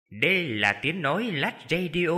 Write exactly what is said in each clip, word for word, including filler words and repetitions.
Đây là tiếng nói Lách Radio.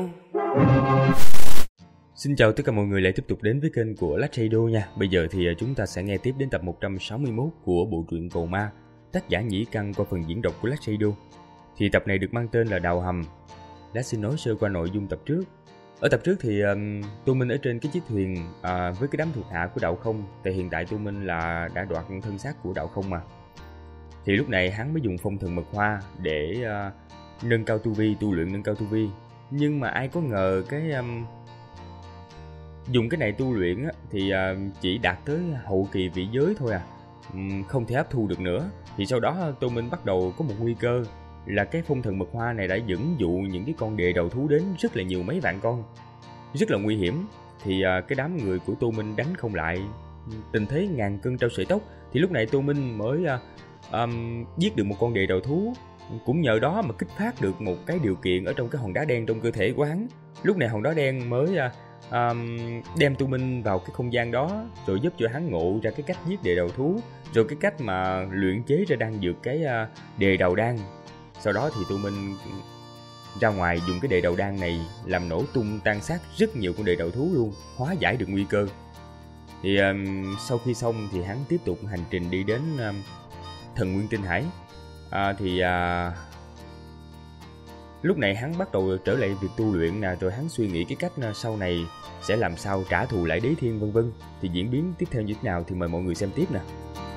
Xin chào tất cả mọi người lại tiếp tục đến với kênh của Lách Radio nha. Bây giờ thì chúng ta sẽ nghe tiếp đến tập một trăm sáu mươi mốt của bộ truyện Cầu Ma, tác giả Nhĩ Căn qua phần diễn đọc của Lách Radio. Thì tập này được mang tên là Đào Hầm. Đã xin nói sơ qua nội dung tập trước. Ở tập trước thì um, Tô Minh ở trên cái chiếc thuyền uh, với cái đám thuộc hạ của Đạo Không. Tại hiện tại Tô Minh là đã đoạt thân xác của Đạo Không mà. Thì lúc này hắn mới dùng phong thần mật hoa để uh, nâng cao tu vi, tu luyện nâng cao tu vi. Nhưng mà ai có ngờ cái um, dùng cái này tu luyện á, thì uh, chỉ đạt tới hậu kỳ vị giới thôi à, um, không thể hấp thu được nữa. Thì sau đó Tô Minh bắt đầu có một nguy cơ là cái phong thần mật hoa này đã dẫn dụ những cái con đề đầu thú đến rất là nhiều, mấy vạn con, rất là nguy hiểm. Thì uh, cái đám người của Tô Minh đánh không lại, tình thế ngàn cân treo sợi tóc. Thì lúc này Tô Minh mới uh, um, giết được một con đề đầu thú. Cũng nhờ đó mà kích phát được một cái điều kiện ở trong cái hòn đá đen trong cơ thể của hắn. Lúc này hòn đá đen mới uh, um, đem Tô Minh vào cái không gian đó, rồi giúp cho hắn ngộ ra cái cách giết đề đầu thú, rồi cái cách mà luyện chế ra đan dược cái uh, đề đầu đan. Sau đó thì Tô Minh ra ngoài dùng cái đề đầu đan này làm nổ tung tan xác rất nhiều con đề đầu thú luôn, hóa giải được nguy cơ. Thì um, sau khi xong thì hắn tiếp tục hành trình đi đến um, Thần Nguyên Tinh Hải. À, thì à, lúc này hắn bắt đầu trở lại việc tu luyện nè, rồi hắn suy nghĩ cái cách sau này sẽ làm sao trả thù lại Đế Thiên vân vân. Thì diễn biến tiếp theo như thế nào thì mời mọi người xem tiếp nè.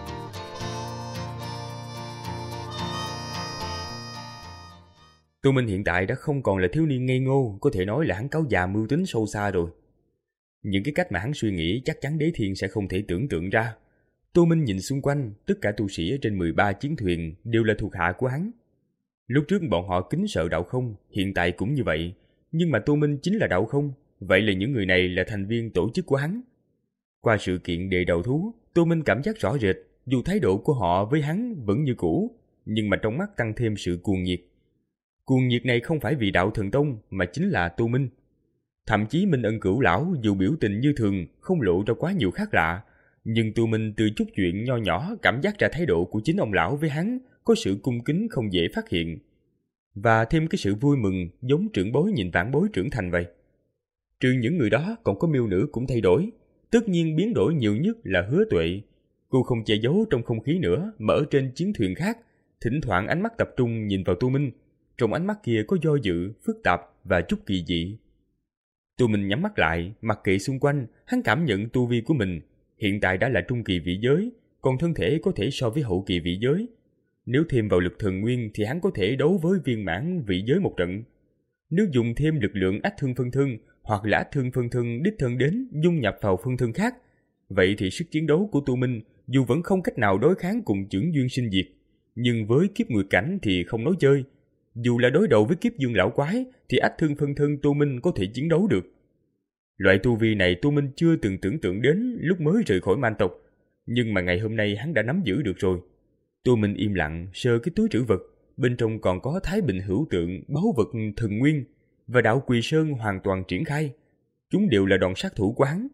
Tô Minh hiện tại đã không còn là thiếu niên ngây ngô, có thể nói là hắn cáo già mưu tính sâu xa rồi. Những cái cách mà hắn suy nghĩ chắc chắn Đế Thiên sẽ không thể tưởng tượng ra. Tô Minh nhìn xung quanh, tất cả tu sĩ ở trên mười ba chiến thuyền đều là thuộc hạ của hắn. Lúc trước bọn họ kính sợ Đạo Không, hiện tại cũng như vậy. Nhưng mà Tô Minh chính là Đạo Không, vậy là những người này là thành viên tổ chức của hắn. Qua sự kiện đề đầu thú, Tô Minh cảm giác rõ rệt, dù thái độ của họ với hắn vẫn như cũ, nhưng mà trong mắt tăng thêm sự cuồng nhiệt. Cuồng nhiệt này không phải vì Đạo Thần Tông, mà chính là Tô Minh. Thậm chí Minh Ân Cửu Lão dù biểu tình như thường, không lộ ra quá nhiều khác lạ, nhưng Tô Minh từ chút chuyện nho nhỏ cảm giác ra thái độ của chính ông lão với hắn có sự cung kính không dễ phát hiện. Và thêm cái sự vui mừng giống trưởng bối nhìn vãn bối trưởng thành vậy. Trừ những người đó còn có miêu nữ cũng thay đổi. Tất nhiên biến đổi nhiều nhất là Hứa Tuệ. Cô không che giấu trong không khí nữa mà ở trên chiến thuyền khác, thỉnh thoảng ánh mắt tập trung nhìn vào Tô Minh. Trong ánh mắt kia có do dự, phức tạp và chút kỳ dị. Tô Minh nhắm mắt lại, mặc kệ xung quanh, hắn cảm nhận tu vi của mình hiện tại đã là trung kỳ vị giới, còn thân thể có thể so với hậu kỳ vị giới. Nếu thêm vào lực thần nguyên thì hắn có thể đấu với viên mãn vị giới một trận. Nếu dùng thêm lực lượng ách thương phân thân hoặc là ách thương phân thân đích thân đến dung nhập vào phân thân khác, vậy thì sức chiến đấu của Tô Minh dù vẫn không cách nào đối kháng cùng chưởng duyên sinh diệt, nhưng với kiếp nguyệt cảnh thì không nói chơi. Dù là đối đầu với kiếp dương lão quái thì ách thương phân thân Tô Minh có thể chiến đấu được. Loại tu vi này Tô Minh chưa từng tưởng tượng đến lúc mới rời khỏi man tộc, nhưng mà ngày hôm nay hắn đã nắm giữ được rồi. Tô Minh im lặng sờ cái túi trữ vật, bên trong còn có Thái Bình Hữu Tượng, báu vật thần nguyên và đạo Quỳ Sơn hoàn toàn triển khai. Chúng đều là đòn sát thủ của hắn.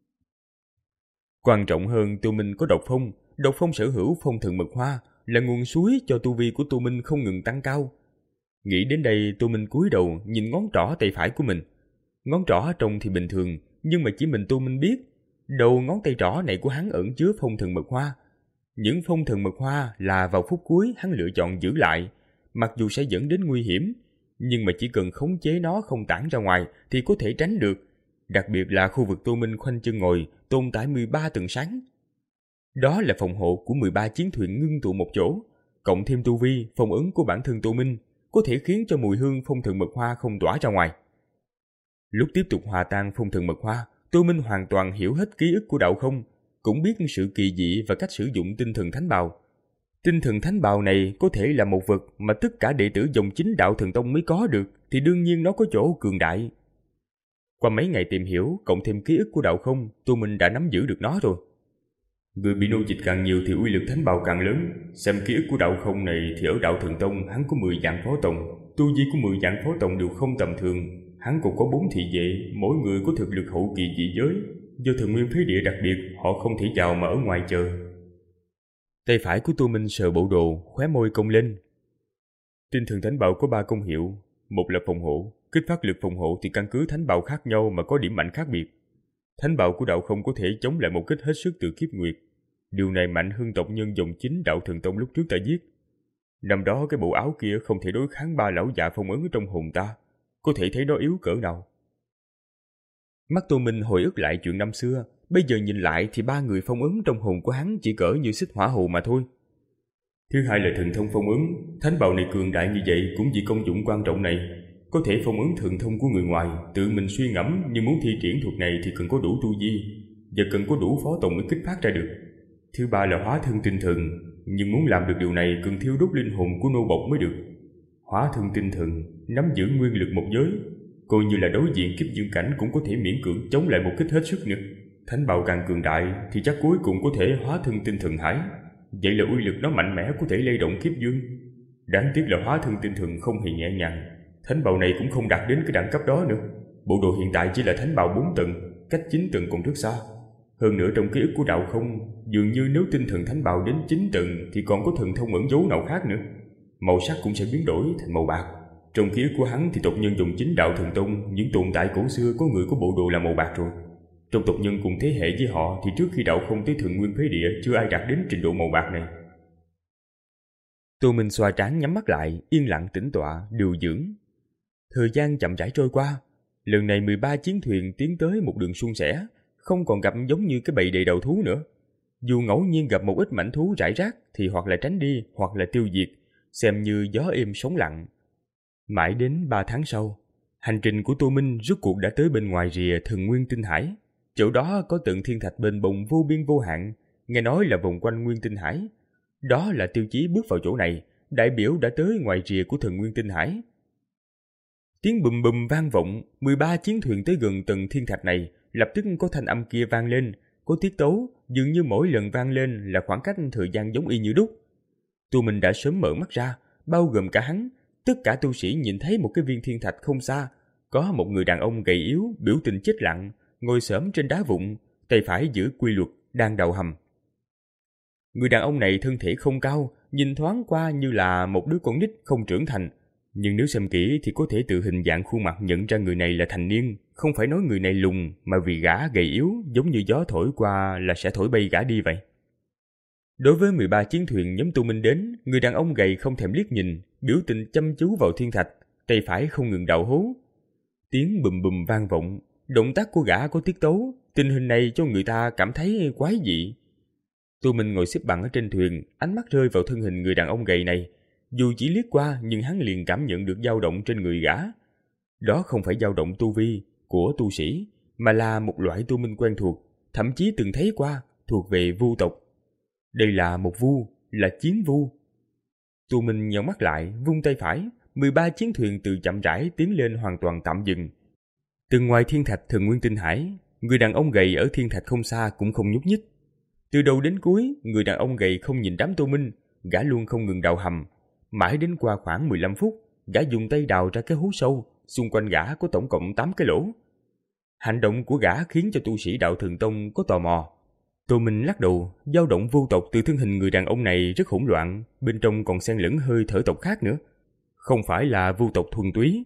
Quan trọng hơn, Tô Minh có độc phong, độc phong sở hữu phong thần mật hoa là nguồn suối cho tu vi của Tô Minh không ngừng tăng cao. Nghĩ đến đây, Tô Minh cúi đầu nhìn ngón trỏ tay phải của mình. Ngón trỏ trông thì bình thường, nhưng mà chỉ mình Tô Minh biết, đầu ngón tay trỏ này của hắn ẩn chứa phong thần mật hoa. Những phong thần mật hoa là vào phút cuối hắn lựa chọn giữ lại, mặc dù sẽ dẫn đến nguy hiểm, nhưng mà chỉ cần khống chế nó không tản ra ngoài thì có thể tránh được. Đặc biệt là khu vực Tô Minh khoanh chân ngồi tồn tại mười ba tầng sáng. Đó là phòng hộ của mười ba chiến thuyền ngưng tụ một chỗ, cộng thêm tu vi, phong ấn của bản thân Tô Minh, có thể khiến cho mùi hương phong thần mật hoa không tỏa ra ngoài. Lúc tiếp tục hòa tan phong thần mật hoa, Tô Minh hoàn toàn hiểu hết ký ức của Đạo Không, cũng biết sự kỳ dị và cách sử dụng tinh thần thánh bào. Tinh thần thánh bào này có thể là một vật mà tất cả đệ tử dòng chính Đạo Thần Tông mới có được, thì đương nhiên nó có chỗ cường đại. Qua mấy ngày tìm hiểu, cộng thêm ký ức của Đạo Không, Tô Minh đã nắm giữ được nó rồi. Người bị nô dịch càng nhiều thì uy lực thánh bào càng lớn. Xem ký ức của Đạo Không này thì ở Đạo Thần Tông hắn có mười vạn phó tông, tu vi của mười vạn phó tông đều không tầm thường. Hắn cũng có bốn thị vệ, mỗi người có thực lực hậu kỳ dị giới. Do thần nguyên phế địa đặc biệt, họ không thể vào mà ở ngoài chờ. Tay phải của Tô Minh sờ bộ đồ, khóe môi cong lên. Tinh thần thánh bào có ba công hiệu. một là phòng hộ, kích phát lực phòng hộ thì căn cứ thánh bào khác nhau mà có điểm mạnh khác biệt. Thánh bào của đạo không có thể chống lại một kích hết sức từ kiếp nguyệt. Điều này mạnh hơn tộc nhân dòng chính đạo thần tông lúc trước ta giết. Năm đó cái bộ áo kia không thể đối kháng ba lão già phong ấn trong hồn ta, có thể thấy nó yếu cỡ nào. Mắt Tô Minh hồi ức lại chuyện năm xưa, bây giờ nhìn lại thì ba người phong ấn trong hồn của hắn chỉ cỡ như xích hỏa hồ mà thôi. Thứ hai là thần thông phong ấn, thánh bào này cường đại như vậy cũng vì công dụng quan trọng này. Có thể phong ấn thần thông của người ngoài, tự mình suy ngẫm, nhưng muốn thi triển thuật này thì cần có đủ tu vi, và cần có đủ phó tông mới kích phát ra được. Thứ ba là hóa thân tinh thần, nhưng muốn làm được điều này cần thiêu đốt linh hồn của nô bộc mới được. Hóa thân tinh thần, nắm giữ nguyên lực một giới, coi như là đối diện kiếp dương cảnh cũng có thể miễn cưỡng chống lại một kích hết sức nữa. Thánh bào càng cường đại thì chắc cuối cùng có thể hóa thân tinh thần hải. Vậy là uy lực nó mạnh mẽ, có thể lay động kiếp dương. Đáng tiếc là hóa thân tinh thần không hề nhẹ nhàng. Thánh bào này cũng không đạt đến cái đẳng cấp đó nữa. Bộ đồ hiện tại chỉ là thánh bào bốn tầng, cách chín tầng còn rất xa. Hơn nữa trong ký ức của đạo không, dường như nếu tinh thần thánh bào đến chín tầng thì còn có thần thông ẩn dấu nào khác nữa. Màu sắc cũng sẽ biến đổi thành màu bạc. Trong ký ức của hắn thì tộc nhân dòng chính đạo thần tông, những tồn tại cổ xưa có người có bộ đồ là màu bạc rồi. Trong tộc nhân cùng thế hệ với họ thì trước khi đạo không tới Thượng Nguyên Phế Địa chưa ai đạt đến trình độ màu bạc này. Tô Minh xoa trán nhắm mắt lại, yên lặng tĩnh tọa, điều dưỡng. Thời gian chậm rãi trôi qua, lần này mười ba chiến thuyền tiến tới một đường suôn sẻ, không còn gặp giống như cái bầy đầy đầu thú nữa. Dù ngẫu nhiên gặp một ít mảnh thú rải rác thì hoặc là tránh đi hoặc là tiêu diệt, xem như gió êm sóng lặng. Mãi đến ba tháng sau, hành trình của Tô Minh rốt cuộc đã tới bên ngoài rìa Thần Nguyên Tinh Hải. Chỗ đó có tượng thiên thạch bền bồng vô biên vô hạn, nghe nói là vòng quanh Nguyên Tinh Hải. Đó là tiêu chí bước vào chỗ này, đại biểu đã tới ngoài rìa của Thần Nguyên Tinh Hải. Tiếng bùm bùm vang vọng, mười ba chiến thuyền tới gần tầng thiên thạch này, lập tức có thanh âm kia vang lên, có tiết tấu, dường như mỗi lần vang lên là khoảng cách thời gian giống y như đúc. Tô Minh đã sớm mở mắt ra, bao gồm cả hắn, tất cả tu sĩ nhìn thấy một cái viên thiên thạch không xa, có một người đàn ông gầy yếu, biểu tình chết lặng, ngồi xổm trên đá vụn, tay phải giữ quy luật, đang đầu hầm. Người đàn ông này thân thể không cao, nhìn thoáng qua như là một đứa con nít không trưởng thành, nhưng nếu xem kỹ thì có thể từ hình dạng khuôn mặt nhận ra người này là thành niên, không phải nói người này lùn, mà vì gã gầy yếu, giống như gió thổi qua là sẽ thổi bay gã đi vậy. Đối với mười ba chiến thuyền nhóm Tu Minh đến, người đàn ông gầy không thèm liếc nhìn, biểu tình chăm chú vào thiên thạch, tay phải không ngừng đào hố. Tiếng bùm bùm vang vọng, động tác của gã có tiết tấu, tình hình này cho người ta cảm thấy quái dị. Tu Minh ngồi xếp bằng ở trên thuyền, ánh mắt rơi vào thân hình người đàn ông gầy này. Dù chỉ liếc qua nhưng hắn liền cảm nhận được dao động trên người gã. Đó không phải dao động tu vi của tu sĩ, mà là một loại Tu Minh quen thuộc, thậm chí từng thấy qua, thuộc về vu tộc. Đây là một vu, là chiến vu. Tu Minh nhắm mắt lại, vung tay phải, mười ba chiến thuyền từ chậm rãi tiến lên hoàn toàn tạm dừng. Từ ngoài thiên thạch Thần Nguyên Tinh Hải, người đàn ông gầy ở thiên thạch không xa cũng không nhúc nhích. Từ đầu đến cuối, người đàn ông gầy không nhìn đám Tô Minh, gã luôn không ngừng đào hầm. Mãi đến qua khoảng mười lăm phút, gã dùng tay đào ra cái hố sâu, xung quanh gã có tổng cộng tám cái lỗ. Hành động của gã khiến cho tu sĩ đạo Thần Tông có tò mò. Tô Minh lắc đầu, dao động vô tộc từ thân hình người đàn ông này rất hỗn loạn, bên trong còn xen lẫn hơi thở tộc khác nữa. Không phải là vu tộc thuần túy.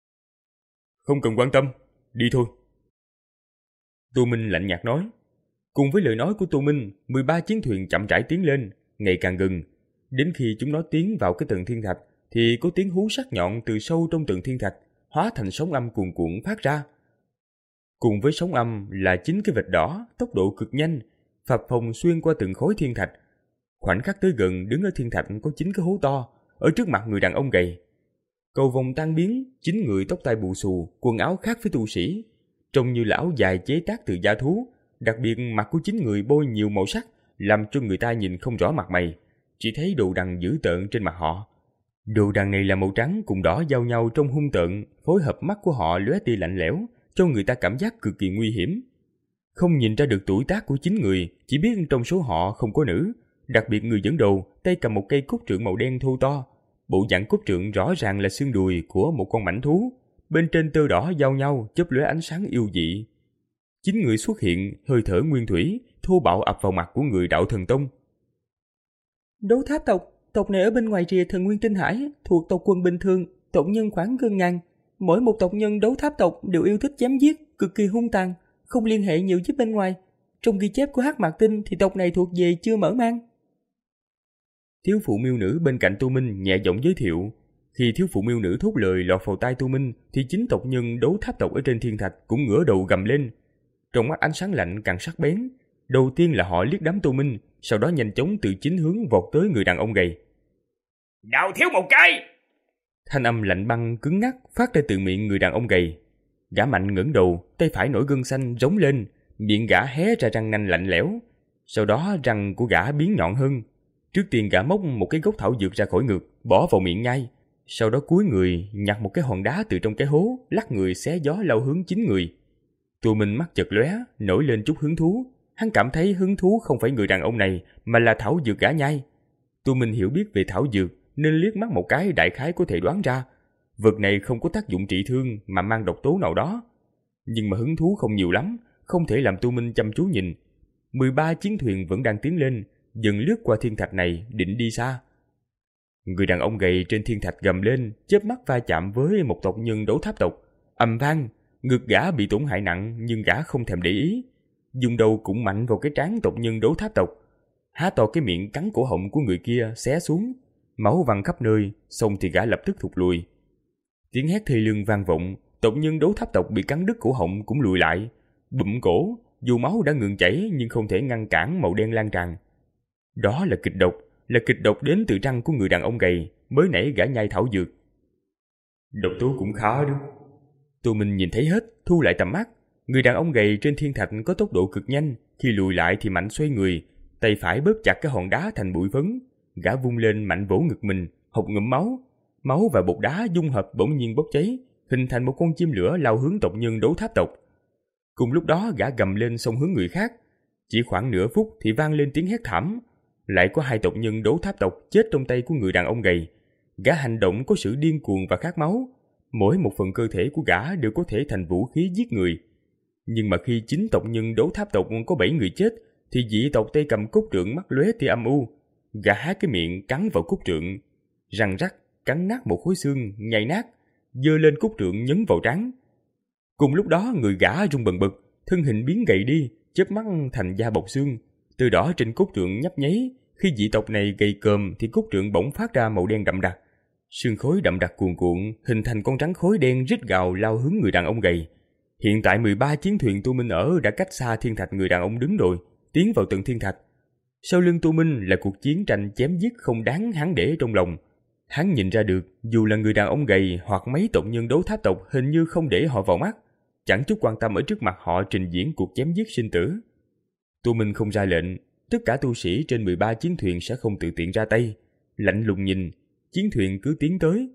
Không cần quan tâm, đi thôi. Tô Minh lạnh nhạt nói. Cùng với lời nói của Tô Minh, mười ba chiến thuyền chậm rãi tiến lên, ngày càng gần. Đến khi chúng nó tiến vào cái tầng thiên thạch, thì có tiếng hú sắc nhọn từ sâu trong tầng thiên thạch, hóa thành sóng âm cuồn cuộn phát ra. Cùng với sóng âm là chín cái vệt đỏ, tốc độ cực nhanh, phập phồng xuyên qua từng khối thiên thạch. Khoảnh khắc tới gần, đứng ở thiên thạch có chín cái hố to, ở trước mặt người đàn ông gầy. Cầu vòng tan biến, chín người tóc tai bù xù, quần áo khác với tu sĩ, trông như là áo dài chế tác từ da thú. Đặc biệt mặt của chín người bôi nhiều màu sắc, làm cho người ta nhìn không rõ mặt mày, chỉ thấy đồ đằng dữ tợn trên mặt họ. Đồ đằng này là màu trắng cùng đỏ giao nhau trong hung tợn, phối hợp mắt của họ lóe tia lạnh lẽo, cho người ta cảm giác cực kỳ nguy hiểm. Không nhìn ra được tuổi tác của chín người, chỉ biết trong số họ không có nữ. Đặc biệt người dẫn đầu, tay cầm một cây cốt trượng màu đen thô to. Bộ dạng cốt trượng rõ ràng là xương đùi của một con mãnh thú, bên trên tơ đỏ giao nhau chớp lóe ánh sáng yêu dị. Chín người xuất hiện, hơi thở nguyên thủy, thô bạo ập vào mặt của người đạo Thần Tông. Đấu Tháp tộc, tộc này ở bên ngoài rìa Thần Nguyên Tinh Hải, thuộc tộc quần bình thường, tộc nhân khoảng gần ngàn. Mỗi một tộc nhân đấu tháp tộc đều yêu thích chém giết, cực kỳ hung tàn, không liên hệ nhiều với bên ngoài. Trong ghi chép của Hắc Mạc Tinh thì tộc này thuộc về chưa mở mang. Thiếu phụ miêu nữ bên cạnh Tô Minh nhẹ giọng giới thiệu. Khi thiếu phụ miêu nữ thốt lời lọt vào tai Tô Minh thì chính tộc nhân đấu tháp tộc ở trên thiên thạch cũng ngửa đầu gầm lên. Trong mắt ánh sáng lạnh càng sắc bén. Đầu tiên là họ liếc đám Tô Minh, sau đó nhanh chóng từ chính hướng vọt tới người đàn ông gầy. Nào thiếu một cái! Thanh âm lạnh băng cứng ngắc phát ra từ miệng người đàn ông gầy. Gã mạnh ngẩng đầu, tay phải nổi gân xanh rống lên, miệng gã hé ra răng nanh lạnh lẽo. Sau đó răng của gã biến nhọn hơn. Trước tiên gã móc một cái gốc thảo dược ra khỏi ngực, bỏ vào miệng nhai. Sau đó cúi người nhặt một cái hòn đá từ trong cái hố, lắc người xé gió lao hướng chính người. Tô Minh mắt chợt lóe, nổi lên chút hứng thú. Hắn cảm thấy hứng thú không phải người đàn ông này, mà là thảo dược gã nhai. Tô Minh hiểu biết về thảo dược, nên liếc mắt một cái đại khái có thể đoán ra. Vật này không có tác dụng trị thương mà mang độc tố nào đó. Nhưng mà hứng thú không nhiều lắm, không thể làm Tô Minh chăm chú nhìn. mười ba chiến thuyền vẫn đang tiến lên, dần lướt qua thiên thạch này, định đi xa. Người đàn ông gầy trên thiên thạch gầm lên, chớp mắt va chạm với một tộc nhân đấu tháp tộc. Ầm vang, ngực gã bị tổn hại nặng nhưng gã không thèm để ý. Dùng đầu cũng mạnh vào cái trán tộc nhân đấu tháp tộc. Há to cái miệng cắn cổ họng của người kia xé xuống. Máu văng khắp nơi, xong thì gã lập tức thụt lùi. Tiếng hét thê lương vang vọng, tộc nhân đấu tháp tộc bị cắn đứt cổ họng cũng lùi lại. Bụm cổ, dù máu đã ngừng chảy nhưng không thể ngăn cản màu đen lan tràn. Đó là kịch độc, là kịch độc đến từ răng của người đàn ông gầy, mới nãy gã nhai thảo dược. Độc tố cũng khá đó. Tô Minh nhìn thấy hết, thu lại tầm mắt. Người đàn ông gầy trên thiên thạch có tốc độ cực nhanh, khi lùi lại thì mạnh xoay người, tay phải bóp chặt cái hòn đá thành bụi phấn. Gã vung lên mạnh vỗ ngực mình, hộc ngụm máu. Máu và bột đá dung hợp bỗng nhiên bốc cháy, hình thành một con chim lửa lao hướng tộc nhân đấu tháp tộc. Cùng lúc đó gã gầm lên xông hướng người khác. Chỉ khoảng nửa phút thì vang lên tiếng hét thảm. Lại có hai tộc nhân đấu tháp tộc chết trong tay của người đàn ông gầy. Gã hành động có sự điên cuồng và khát máu. Mỗi một phần cơ thể của gã đều có thể thành vũ khí giết người. Nhưng mà khi chính tộc nhân đấu tháp tộc có bảy người chết, thì dị tộc tay cầm cốt trượng mắt lóe tia âm u. Gã há cái miệng cắn vào cốt trượng, răng rắc cắn nát một khối xương, nhai nát, giơ lên cốt trượng nhấn vào trán. Cùng lúc đó người gã rung bần bật, thân hình biến gầy đi, chớp mắt thành da bọc xương. Từ đó trên cốt trượng nhấp nháy, khi dị tộc này gầy còm thì cốt trượng bỗng phát ra màu đen đậm đặc. Sương khói đậm đặc cuồn cuộn, hình thành con rắn khối đen rít gào lao hướng người đàn ông gầy. Hiện tại mười ba chiến thuyền Tô Minh ở đã cách xa thiên thạch người đàn ông đứng rồi, tiến vào tận thiên thạch. Sau lưng Tô Minh là cuộc chiến tranh chém giết không đáng hắn để trong lòng. Hắn nhìn ra được, dù là người đàn ông gầy hoặc mấy tộc nhân đấu tháp tộc hình như không để họ vào mắt, chẳng chút quan tâm ở trước mặt họ trình diễn cuộc chém giết sinh tử. Tô Minh không ra lệnh, tất cả tu sĩ trên mười ba chiến thuyền sẽ không tự tiện ra tay. Lạnh lùng nhìn, chiến thuyền cứ tiến tới.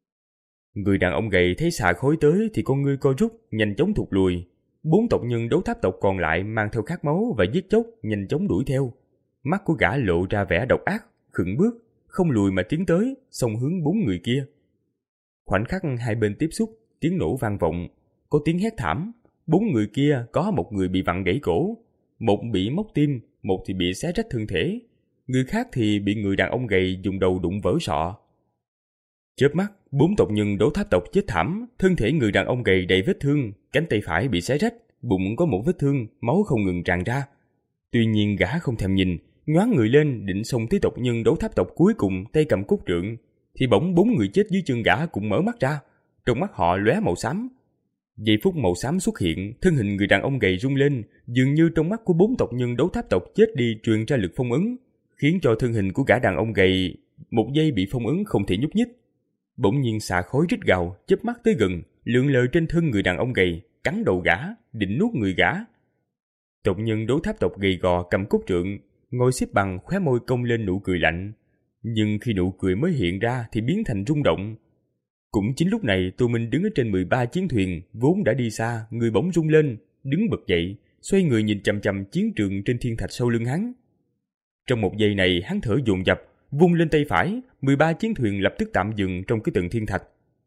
Người đàn ông gầy thấy xà khói tới thì con ngươi co rút, nhanh chóng thụt lùi. Bốn tộc nhân đấu tháp tộc còn lại mang theo khát máu và giết chóc, nhanh chóng đuổi theo. Mắt của gã lộ ra vẻ độc ác, khựng bước, không lùi mà tiến tới, xông hướng bốn người kia. Khoảnh khắc hai bên tiếp xúc, tiếng nổ vang vọng, có tiếng hét thảm. Bốn người kia có một người bị vặn gãy cổ, một bị móc tim, một thì bị xé rách thân thể, người khác thì bị người đàn ông gầy dùng đầu đụng vỡ sọ. Chớp mắt, bốn tộc nhân đấu tháp tộc chết thảm, thân thể người đàn ông gầy đầy vết thương, cánh tay phải bị xé rách, bụng có một vết thương, máu không ngừng tràn ra. Tuy nhiên gã không thèm nhìn, nhoáng người lên định xông tới tộc nhân đấu tháp tộc cuối cùng tay cầm cốt trượng, thì bỗng bốn người chết dưới chân gã cũng mở mắt ra, trong mắt họ lóe màu xám. Giây phút màu xám xuất hiện, thân hình người đàn ông gầy rung lên, dường như trong mắt của bốn tộc nhân đấu tháp tộc chết đi truyền ra lực phong ấn, khiến cho thân hình của gã đàn ông gầy một giây bị phong ấn không thể nhúc nhích. Bỗng nhiên xà khói rít gào, chớp mắt tới gần, lượn lờ trên thân người đàn ông gầy, cắn đầu gã, định nuốt người gã. Tộc nhân đấu tháp tộc gầy gò cầm cốt trượng, ngồi xếp bằng, khóe môi cong lên nụ cười lạnh. Nhưng khi nụ cười mới hiện ra thì biến thành rung động. Cũng chính lúc này, Tô Minh đứng ở trên mười ba chiến thuyền, vốn đã đi xa, người bỗng rung lên, đứng bật dậy, xoay người nhìn chằm chằm chiến trường trên thiên thạch sau lưng hắn. Trong một giây này, hắn thở dồn dập, vung lên tay phải, mười ba chiến thuyền lập tức tạm dừng trong cái tầng thiên thạch.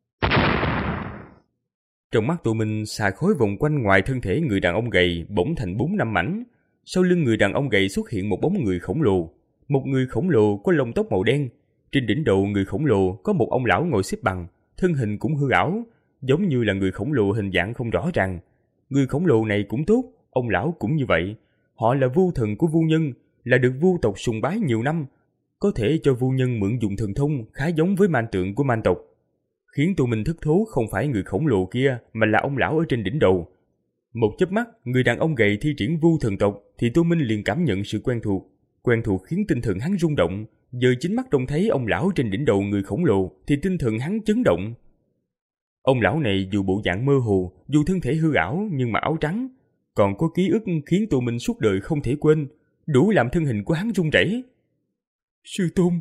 Trong mắt Tô Minh, xà khói vòng quanh ngoài thân thể người đàn ông gầy bỗng thành bốn năm mảnh. Sau lưng người đàn ông gầy xuất hiện một bóng người khổng lồ, một người khổng lồ có lông tóc màu đen. Trên đỉnh đầu người khổng lồ có một ông lão ngồi xếp bằng, thân hình cũng hư ảo, giống như là người khổng lồ hình dạng không rõ ràng. Người khổng lồ này cũng tốt, ông lão cũng như vậy. Họ là vu thần của vu nhân, là được vu tộc sùng bái nhiều năm, có thể cho vu nhân mượn dùng thần thông khá giống với man tượng của man tộc. Khiến Tô Minh thất thố không phải người khổng lồ kia mà là ông lão ở trên đỉnh đầu. Một chớp mắt, người đàn ông gầy thi triển vu thần tộc thì Tô Minh liền cảm nhận sự quen thuộc. Quen thuộc khiến tinh thần hắn rung động, giờ chính mắt trông thấy ông lão trên đỉnh đầu người khổng lồ thì tinh thần hắn chấn động. Ông lão này dù bộ dạng mơ hồ, dù thân thể hư ảo nhưng mà áo trắng, còn có ký ức khiến Tô Minh suốt đời không thể quên, đủ làm thân hình của hắn run rẩy. Sư tôn.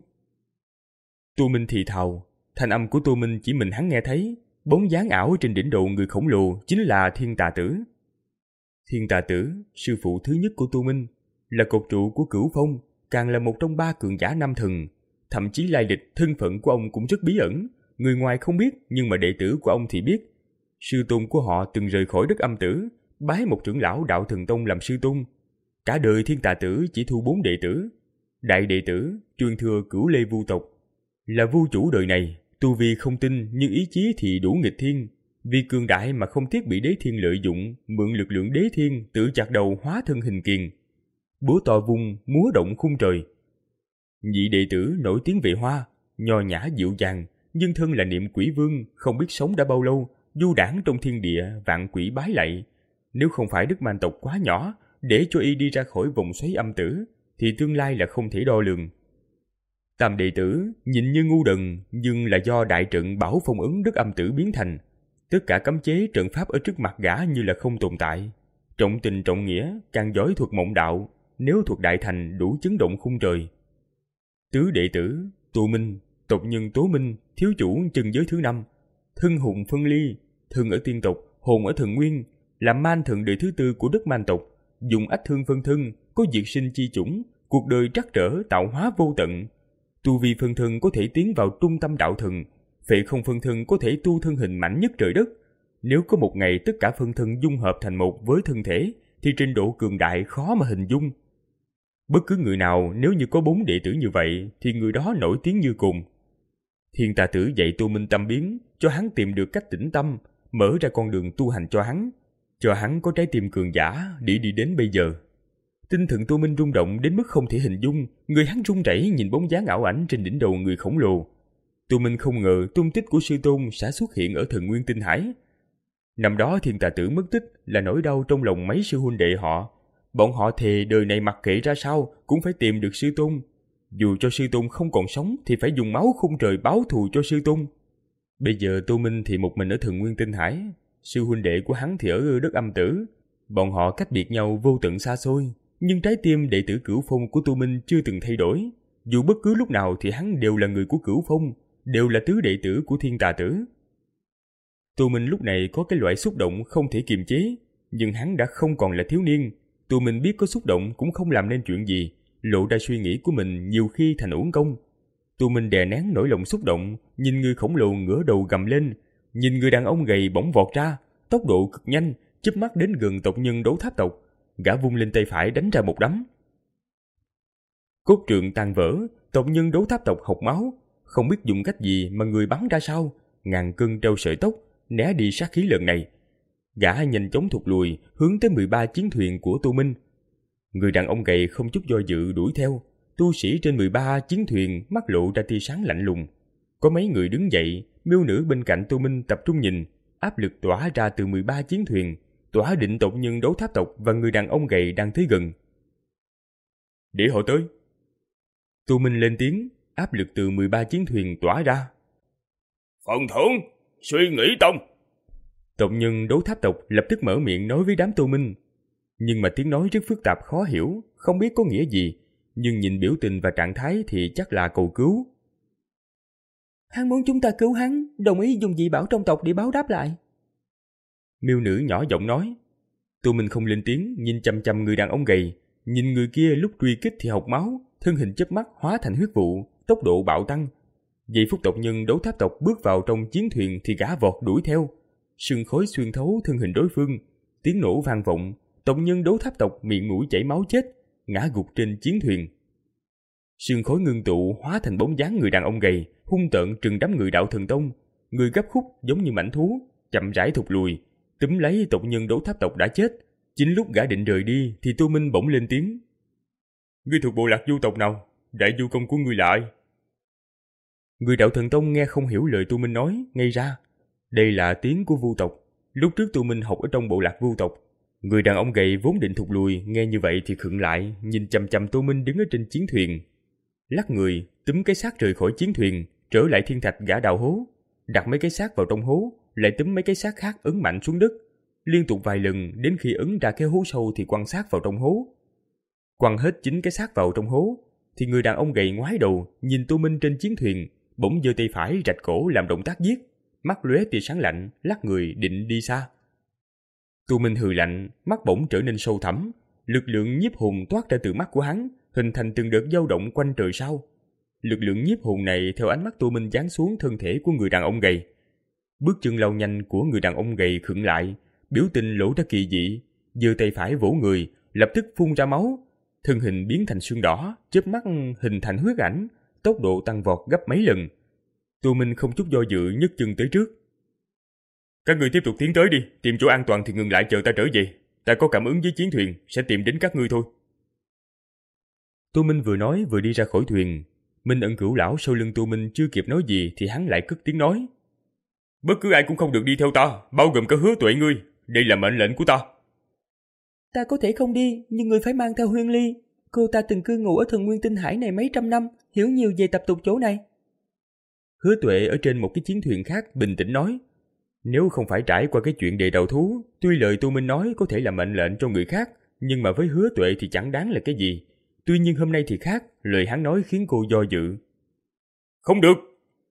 Tô Minh thì thào, thanh âm của Tô Minh chỉ mình hắn nghe thấy, bóng dáng ảo trên đỉnh đầu người khổng lồ chính là Thiên Tà Tử. Thiên Tà Tử, sư phụ thứ nhất của Tô Minh, là cột trụ của Cửu Phong, càng là một trong ba cường giả nam thần. Thậm chí lai lịch, thân phận của ông cũng rất bí ẩn, người ngoài không biết nhưng mà đệ tử của ông thì biết. Sư tôn của họ từng rời khỏi đất âm tử, bái một trưởng lão đạo thần tông làm sư tôn. Cả đời Thiên Tà Tử chỉ thu bốn đệ tử. Đại đệ tử, truyền thừa Cửu Lê vu tộc, là vu chủ đời này, tu vi không tinh nhưng ý chí thì đủ nghịch thiên. Vì cường đại mà không tiếc bị đế thiên lợi dụng, mượn lực lượng đế thiên tự chặt đầu hóa thân hình kiền. Búa to vung, múa động khung trời. Nhị đệ tử nổi tiếng về hoa, nho nhã dịu dàng, nhưng thân là niệm quỷ vương, không biết sống đã bao lâu, du đãng trong thiên địa, vạn quỷ bái lạy. Nếu không phải đức man tộc quá nhỏ, để cho y đi ra khỏi vòng xoáy âm tử, thì tương lai là không thể đo lường. Tam đệ tử nhìn như ngu đần, nhưng là do đại trận bảo phong ấn đất âm tử biến thành. Tất cả cấm chế trận pháp ở trước mặt gã như là không tồn tại. Trọng tình trọng nghĩa, càng giỏi thuật mộng đạo, nếu thuật đại thành đủ chấn động khung trời. Tứ đệ tử, Tô Minh, tộc nhân Tố Minh, thiếu chủ chân giới thứ năm, thân hồn phân ly, thân ở tiên tộc, hồn ở thần nguyên, là man thần đời thứ tư của đất man tộc, dùng ách thương phân thân, có diệt sinh chi chủng, cuộc đời trắc trở tạo hóa vô tận. Tu vi phân thân có thể tiến vào trung tâm đạo thần, phệ không phân thân có thể tu thân hình mạnh nhất trời đất. Nếu có một ngày tất cả phân thân dung hợp thành một với thân thể, thì trình độ cường đại khó mà hình dung. Bất cứ người nào nếu như có bốn đệ tử như vậy, thì người đó nổi tiếng như cùng. Thiên Tà Tử dạy Tô Minh tâm biến, cho hắn tìm được cách tĩnh tâm, mở ra con đường tu hành cho hắn, cho hắn có trái tim cường giả để đi đến bây giờ. Tinh thần Tô Minh rung động đến mức không thể hình dung, người hắn run rẩy nhìn bóng dáng ảo ảnh trên đỉnh đầu người khổng lồ. Tô Minh không ngờ tung tích của sư tôn sẽ xuất hiện ở Thần Nguyên Tinh Hải. Năm đó Thiên Tà Tử mất tích là nỗi đau trong lòng mấy sư huynh đệ họ. Bọn họ thề đời này mặc kệ ra sao cũng phải tìm được sư tôn. Dù cho sư tôn không còn sống thì phải dùng máu khung trời báo thù cho sư tôn. Bây giờ Tô Minh thì một mình ở Thần Nguyên Tinh Hải, sư huynh đệ của hắn thì ở đất âm tử. Bọn họ cách biệt nhau vô tận xa xôi, nhưng trái tim đệ tử Cửu Phong của Tô Minh chưa từng thay đổi. Dù bất cứ lúc nào thì hắn đều là người của Cửu Phong, đều là tứ đệ tử của Thiên Tà Tử. Tô Minh lúc này có cái loại xúc động không thể kiềm chế, nhưng hắn đã không còn là thiếu niên. Tô Minh biết có xúc động cũng không làm nên chuyện gì, lộ ra suy nghĩ của mình nhiều khi thành uổng công. Tô Minh đè nén nỗi lòng xúc động, nhìn người khổng lồ ngửa đầu gầm lên, nhìn người đàn ông gầy bỗng vọt ra, tốc độ cực nhanh, chớp mắt đến gần tộc nhân Đấu Tháp tộc, gã vung lên tay phải đánh ra một đấm. Cốt trượng tan vỡ, tộc nhân Đấu Tháp tộc hộc máu, không biết dùng cách gì mà người bắn ra sau, ngàn cân treo sợi tóc, né đi sát khí lần này. Gã nhanh chóng thụt lùi, hướng tới mười ba chiến thuyền của Tô Minh. Người đàn ông gầy không chút do dự đuổi theo. Tu sĩ trên mười ba chiến thuyền mắt lộ ra tia sáng lạnh lùng. Có mấy người đứng dậy, miêu nữ bên cạnh Tô Minh tập trung nhìn, áp lực tỏa ra từ mười ba chiến thuyền, tỏa định tộc nhân Đấu Tháp tộc và người đàn ông gầy đang tới gần. Để họ tới. Tô Minh lên tiếng, áp lực từ mười ba chiến thuyền tỏa ra. Phần thưởng, suy nghĩ tông. Tộc nhân Đấu Tháp tộc lập tức mở miệng nói với đám Tô Minh. Nhưng mà tiếng nói rất phức tạp khó hiểu, không biết có nghĩa gì, nhưng nhìn biểu tình và trạng thái thì chắc là cầu cứu. Hắn muốn chúng ta cứu hắn, đồng ý dùng dị bảo trong tộc để báo đáp lại. Miêu nữ nhỏ giọng nói. Tô Minh không lên tiếng, nhìn chằm chằm người đàn ông gầy, nhìn người kia lúc truy kích thì hộc máu, thân hình chớp mắt hóa thành huyết vụ, tốc độ bạo tăng. Giây phút tộc nhân Đấu Tháp tộc bước vào trong chiến thuyền thì gã vọt đuổi theo, sương khói xuyên thấu thân hình đối phương, tiếng nổ vang vọng, tộc nhân Đấu Tháp tộc miệng mũi chảy máu chết, ngã gục trên chiến thuyền. Sương khói ngưng tụ hóa thành bóng dáng người đàn ông gầy, hung tợn trừng đám người đạo thần tông. người gấp khúc giống như mãnh thú, chậm rãi thụt lùi, túm lấy tộc nhân đấu tháp tộc đã chết. Chính lúc gã định rời đi thì Tô Minh bỗng lên tiếng. Ngươi thuộc bộ lạc vu tộc nào? Đại vu công của ngươi là ai? Người đạo thần tông nghe không hiểu lời Tô Minh nói, ngây ra. Đây là tiếng của vu tộc. Lúc trước Tô Minh học ở trong bộ lạc vu tộc. Người đàn ông gầy vốn định thụt lùi, nghe như vậy thì khựng lại, nhìn chằm chằm Tô Minh đứng ở trên chiến thuyền. Lắc người, túm cái xác rời khỏi chiến thuyền, trở lại thiên thạch gã đào hố, đặt mấy cái xác vào trong hố, lại túm mấy cái xác khác ấn mạnh xuống đất, liên tục vài lần đến khi ấn ra cái hố sâu thì quăng xác vào trong hố. Quăng hết chín cái xác vào trong hố, thì người đàn ông gầy ngoái đầu, nhìn Tô Minh trên chiến thuyền, bỗng giơ tay phải rạch cổ làm động tác giết, mắt lóe tia sáng lạnh, lắc người định đi xa. Tô Minh hừ lạnh, mắt bỗng trở nên sâu thẳm, lực lượng nhiếp hồn toát ra từ mắt của hắn, hình thành từng đợt dao động quanh trời sao. Lực lượng nhiếp hồn này theo ánh mắt Tô Minh giáng xuống thân thể của người đàn ông gầy. Bước chân lao nhanh của người đàn ông gầy khựng lại, biểu tình lộ ra kỳ dị, giơ tay phải vỗ người, lập tức phun ra máu, thân hình biến thành xương đỏ, chớp mắt hình thành huyết ảnh, tốc độ tăng vọt gấp mấy lần. Tô Minh không chút do dự nhấc chân tới trước. Các ngươi tiếp tục tiến tới đi, tìm chỗ an toàn thì ngừng lại chờ ta trở về. Ta có cảm ứng với chiến thuyền, sẽ tìm đến các ngươi thôi. Tô Minh vừa nói vừa đi ra khỏi thuyền. Minh Ân Cửu lão sau lưng Tô Minh chưa kịp nói gì thì hắn lại cất tiếng nói. Bất cứ ai cũng không được đi theo ta, bao gồm cả Hứa Tuệ ngươi. Đây là mệnh lệnh của ta. Ta có thể không đi, nhưng ngươi phải mang theo Huyên Ly. Cô ta từng cư ngụ ở thần nguyên tinh hải này mấy trăm năm, hiểu nhiều về tập tục chỗ này. Hứa Tuệ ở trên một cái chiến thuyền khác bình tĩnh nói. Nếu không phải trải qua cái chuyện đề đầu thú, tuy lời Tô Minh nói có thể là mệnh lệnh cho người khác, nhưng mà với Hứa Tuệ thì chẳng đáng là cái gì. Tuy nhiên hôm nay thì khác, lời hắn nói khiến cô do dự. Không được!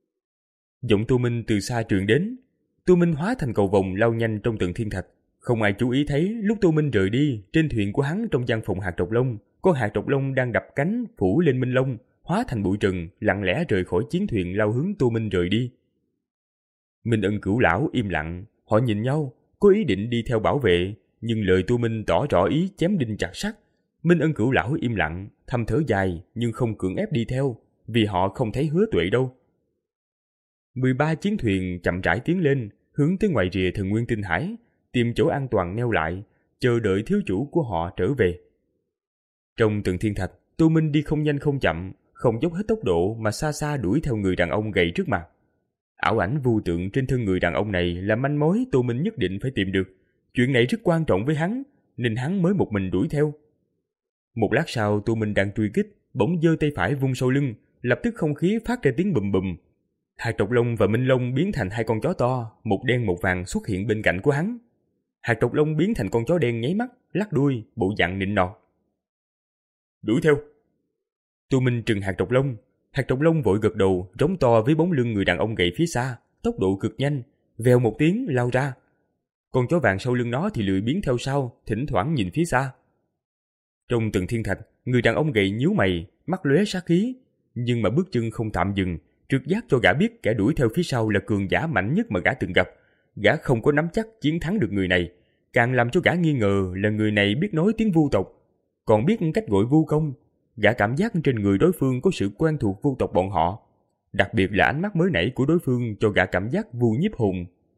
Giọng Tô Minh từ xa truyền đến. Tô Minh hóa thành cầu vồng lao nhanh trong tầng thiên thạch. Không ai chú ý thấy lúc Tô Minh rời đi, trên thuyền của hắn trong gian phòng hạt trọc lông, có hạt trọc lông đang đập cánh phủ lên Minh Long, hóa thành bụi trần, lặng lẽ rời khỏi chiến thuyền lao hướng Tô Minh rời đi. Minh Ân Cửu lão im lặng, họ nhìn nhau, có ý định đi theo bảo vệ, nhưng lời Tô Minh tỏ rõ ý chém đinh chặt sắt. Minh Ân Cửu lão im lặng, thầm thở dài nhưng không cưỡng ép đi theo, vì họ không thấy Hứa Tuệ đâu. mười ba chiến thuyền chậm rãi tiến lên, hướng tới ngoài rìa thần nguyên tinh hải, tìm chỗ an toàn neo lại, chờ đợi thiếu chủ của họ trở về. Trong tầng thiên thạch, Tô Minh đi không nhanh không chậm, không dốc hết tốc độ mà xa xa đuổi theo người đàn ông gầy trước mặt. Ảo ảnh vô tượng trên thân người đàn ông này là manh mối Tô Minh nhất định phải tìm được. Chuyện này rất quan trọng với hắn, nên hắn mới một mình đuổi theo. Một lát sau Tô Minh đang truy kích, bỗng giơ tay phải vung sau lưng, lập tức không khí phát ra tiếng bùm bùm. Hạt trọc lông và Minh Long biến thành hai con chó to, một đen một vàng xuất hiện bên cạnh của hắn. Hạt trọc lông biến thành con chó đen nháy mắt, lắc đuôi, bộ dạng nịnh nọt. Đuổi theo! Tô Minh trừng hạt trọc lông. Hạt trọc lông vội gật đầu, rống to với bóng lưng người đàn ông gầy phía xa, tốc độ cực nhanh, vèo một tiếng lao ra. Con chó vàng sau lưng nó thì lười biếng theo sau, thỉnh thoảng nhìn phía xa. Trong từng thiên thạch, người đàn ông gầy nhíu mày, mắt lóe sát khí, nhưng mà bước chân không tạm dừng, trực giác cho gã biết kẻ đuổi theo phía sau là cường giả mạnh nhất mà gã từng gặp. Gã không có nắm chắc chiến thắng được người này, càng làm cho gã nghi ngờ là người này biết nói tiếng vu tộc, còn biết cách gọi vu công. Gã cảm giác trên người đối phương có sự quen thuộc vu tộc bọn họ, đặc biệt là ánh mắt mới nãy của đối phương cho gã cảm giác vu nhiếp hồn.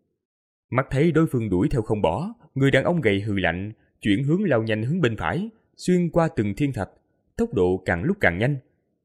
Mắt thấy đối phương đuổi theo không bỏ, người đàn ông gầy hừ lạnh, chuyển hướng lao nhanh hướng bên phải, xuyên qua từng thiên thạch, tốc độ càng lúc càng nhanh.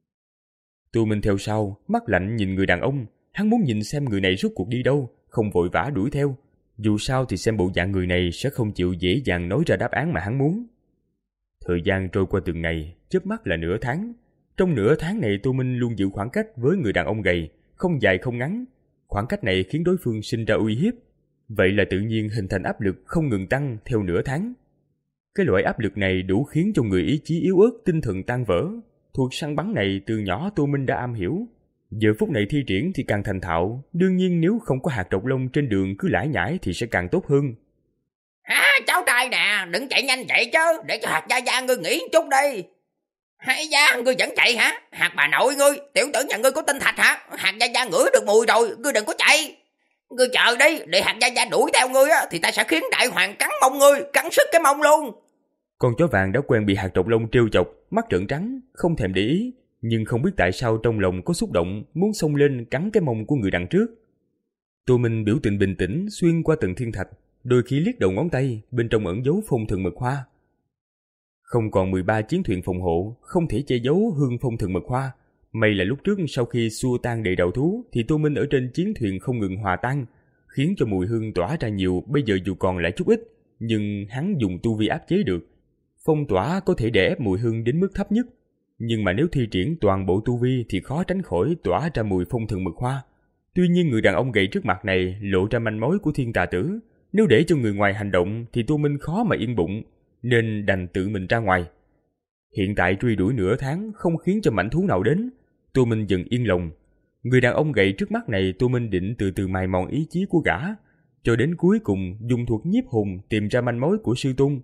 Tô Minh theo sau, mắt lạnh nhìn người đàn ông, hắn muốn nhìn xem người này rốt cuộc đi đâu, không vội vã đuổi theo. Dù sao thì xem bộ dạng người này sẽ không chịu dễ dàng nói ra đáp án mà hắn muốn. Thời gian trôi qua từng ngày, chớp mắt là nửa tháng. Trong nửa tháng này Tô Minh luôn giữ khoảng cách với người đàn ông gầy, không dài không ngắn. Khoảng cách này khiến đối phương sinh ra uy hiếp, vậy là tự nhiên hình thành áp lực không ngừng tăng theo nửa tháng. Cái loại áp lực này đủ khiến cho người ý chí yếu ớt tinh thần tan vỡ. Thuật săn bắn này từ nhỏ Tô Minh đã am hiểu, giờ phút này thi triển thì càng thành thạo. Đương nhiên nếu không có hạt trọc lông trên đường cứ lải nhải thì sẽ càng tốt hơn. À, cháu trai nè, đừng chạy nhanh vậy chứ, để cho hạt gia gia ngươi nghỉ chút đi. Hay da, ngươi vẫn chạy hả? Hạt bà nội ngươi, tiểu tử nhà ngươi có tinh thạch hả? Hạt gia gia ngửi được mùi rồi, ngươi đừng có chạy. Ngươi chờ đi, để hạt gia gia đuổi theo ngươi á, thì ta sẽ khiến đại hoàng cắn mông ngươi, cắn sức cái mông luôn. Con chó vàng đã quen bị hạt trọc lông trêu chọc, mắt trợn trắng, không thèm để ý, nhưng không biết tại sao trong lòng có xúc động muốn xông lên cắn cái mông của người đằng trước. Tô Minh biểu tình bình tĩnh xuyên qua từng thiên thạch, đôi khi liếc đầu ngón tay, bên trong ẩn dấu phong thần mật hoa. Không còn mười ba chiến thuyền phòng hộ, không thể che giấu hương phong thần mật hoa. May là lúc trước sau khi xua tan đầy đầu thú thì Tô Minh ở trên chiến thuyền không ngừng hòa tan, khiến cho mùi hương tỏa ra nhiều. Bây giờ dù còn lại chút ít, nhưng hắn dùng tu vi áp chế được. Phong tỏa có thể đè ép mùi hương đến mức thấp nhất, nhưng mà nếu thi triển toàn bộ tu vi thì khó tránh khỏi tỏa ra mùi phong thần mật hoa. Tuy nhiên người đàn ông gầy trước mặt này lộ ra manh mối của thiên tà tử, nếu để cho người ngoài hành động thì Tô Minh khó mà yên bụng, nên đành tự mình ra ngoài. Hiện tại truy đuổi nửa tháng không khiến cho mảnh thú nào đến, Tô Minh dần yên lòng. Người đàn ông gầy trước mắt này Tô Minh định từ từ mài mòn ý chí của gã, cho đến cuối cùng dùng thuật nhiếp hồn tìm ra manh mối của sư tôn.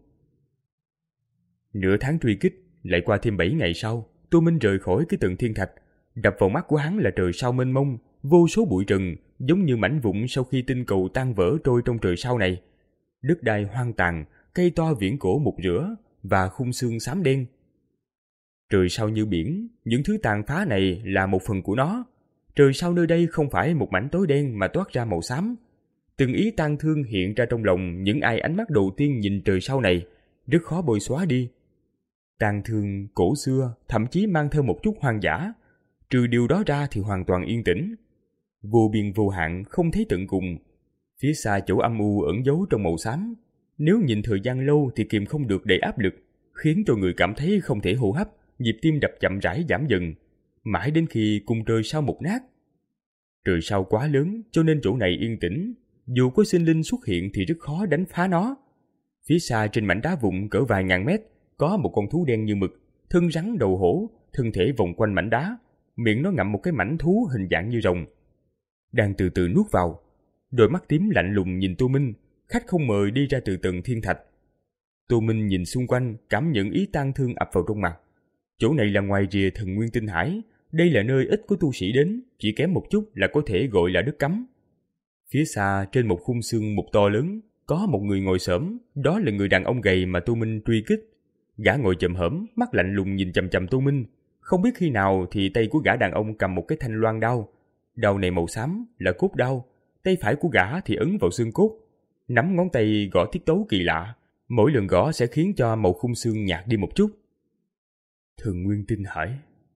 Nửa tháng truy kích, lại qua thêm bảy ngày sau, Tô Minh rời khỏi cái tầng thiên thạch. Đập vào mắt của hắn là trời sao mênh mông, vô số bụi rừng, giống như mảnh vụn sau khi tinh cầu tan vỡ trôi trong trời sao này. Đất đai hoang tàn, cây to viễn cổ mục rửa và khung xương xám đen. Trời sao như biển, những thứ tàn phá này là một phần của nó. Trời sao nơi đây không phải một mảnh tối đen mà toát ra màu xám. Từng ý tang thương hiện ra trong lòng những ai ánh mắt đầu tiên nhìn trời sao này, rất khó bôi xóa đi. Tang thương cổ xưa, thậm chí mang theo một chút hoang dã. Trừ điều đó ra thì hoàn toàn yên tĩnh. Vô biên vô hạn, không thấy tận cùng. Phía xa chỗ âm u ẩn giấu trong màu xám. Nếu nhìn thời gian lâu thì kìm không được đầy áp lực, khiến cho người cảm thấy không thể hô hấp, nhịp tim đập chậm rãi giảm dần, mãi đến khi cùng trời sao mục nát. Trời sao quá lớn cho nên chỗ này yên tĩnh, dù có sinh linh xuất hiện thì rất khó đánh phá nó. Phía xa trên mảnh đá vụn cỡ vài ngàn mét, có một con thú đen như mực, thân rắn đầu hổ, thân thể vòng quanh mảnh đá, miệng nó ngậm một cái mảnh thú hình dạng như rồng, đang từ từ nuốt vào. Đôi mắt tím lạnh lùng nhìn Tô Minh, khách không mời đi ra từ tầng thiên thạch. Tô Minh nhìn xung quanh, cảm nhận ý tang thương ập vào trong mặt. Chỗ này là ngoài rìa Thần Nguyên Tinh Hải, đây là nơi ít có tu sĩ đến, chỉ kém một chút là có thể gọi là đất cấm. Phía xa trên một khung xương mục to lớn, có một người ngồi xổm, đó là người đàn ông gầy mà Tô Minh truy kích. Gã ngồi chồm hổm, mắt lạnh lùng nhìn chằm chằm Tô Minh. Không biết khi nào thì tay của gã đàn ông cầm một cái thanh loan đao. Đao này màu xám, là cốt đao. Tay phải của gã thì ấn vào xương cốt, nắm ngón tay gõ tiết tấu kỳ lạ. Mỗi lần gõ sẽ khiến cho màu khung xương nhạt đi một chút. Thần Nguyên Tinh Hải.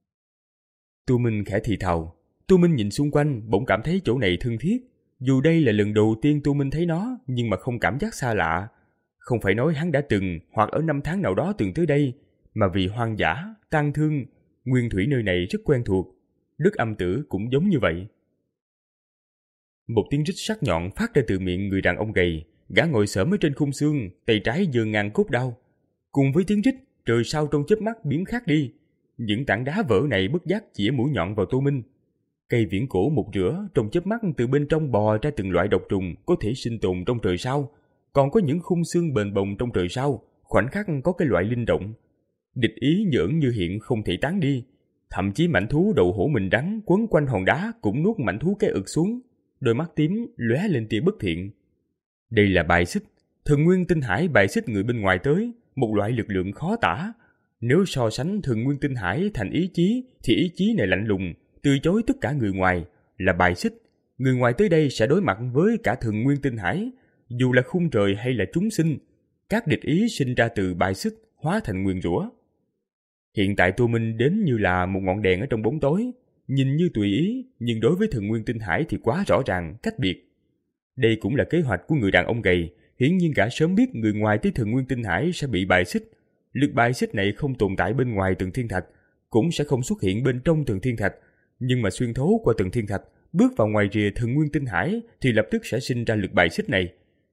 Tô Minh khẽ thì thào. Tô Minh nhìn xung quanh, bỗng cảm thấy chỗ này thân thiết. Dù đây là lần đầu tiên Tô Minh thấy nó, nhưng mà không cảm giác xa lạ. Không phải nói hắn đã từng, hoặc ở năm tháng nào đó từng tới đây, mà vì hoang dã, tang thương, nguyên thủy nơi này rất quen thuộc. Đất âm tử cũng giống như vậy. Một tiếng rít sắc nhọn phát ra từ miệng người đàn ông gầy. Gã ngồi xổm ở trên khung xương, tay trái giơ ngang cốt đao. Cùng với tiếng rít, trời sao trong chớp mắt biến khác đi. Những tảng đá vỡ này bất giác chĩa mũi nhọn vào Tô Minh. Cây viễn cổ mục rửa trong chớp mắt từ bên trong bò ra từng loại độc trùng có thể sinh tồn trong trời sao. Còn có những khung xương bền bồng trong trời sao, khoảnh khắc có cái loại linh động. Địch ý như ẩn như hiện không thể tán đi. Thậm chí mảnh thú đầu hổ mình đắng quấn quanh hòn đá cũng nuốt mảnh thú cái ực xuống. Đôi mắt tím lóe lên tia bất thiện. Đây là bài xích. Thần Nguyên Tinh Hải bài xích người bên ngoài tới, một loại lực lượng khó tả. Nếu so sánh Thần Nguyên Tinh Hải thành ý chí, thì ý chí này lạnh lùng, từ chối tất cả người ngoài, là bài xích. Người ngoài tới đây sẽ đối mặt với cả Thần Nguyên Tinh Hải, dù là khung trời hay là chúng sinh. Các địch ý sinh ra từ bài xích hóa thành nguyền rủa. Hiện tại Tô Minh đến như là một ngọn đèn ở trong bóng tối, nhìn như tùy ý, nhưng đối với Thần Nguyên Tinh Hải thì quá rõ ràng, cách biệt. Đây cũng là kế hoạch của người đàn ông gầy. Hiển nhiên gã sớm biết người ngoài tới Thần Nguyên Tinh Hải sẽ bị bài xích. Lực bài xích này không tồn tại bên ngoài tầng thiên thạch, cũng sẽ không xuất hiện bên trong tầng thiên thạch, nhưng mà xuyên thấu qua tầng thiên thạch, bước vào ngoài rìa Thần Nguyên Tinh Hải thì lập tức sẽ sinh ra lực bài xích này.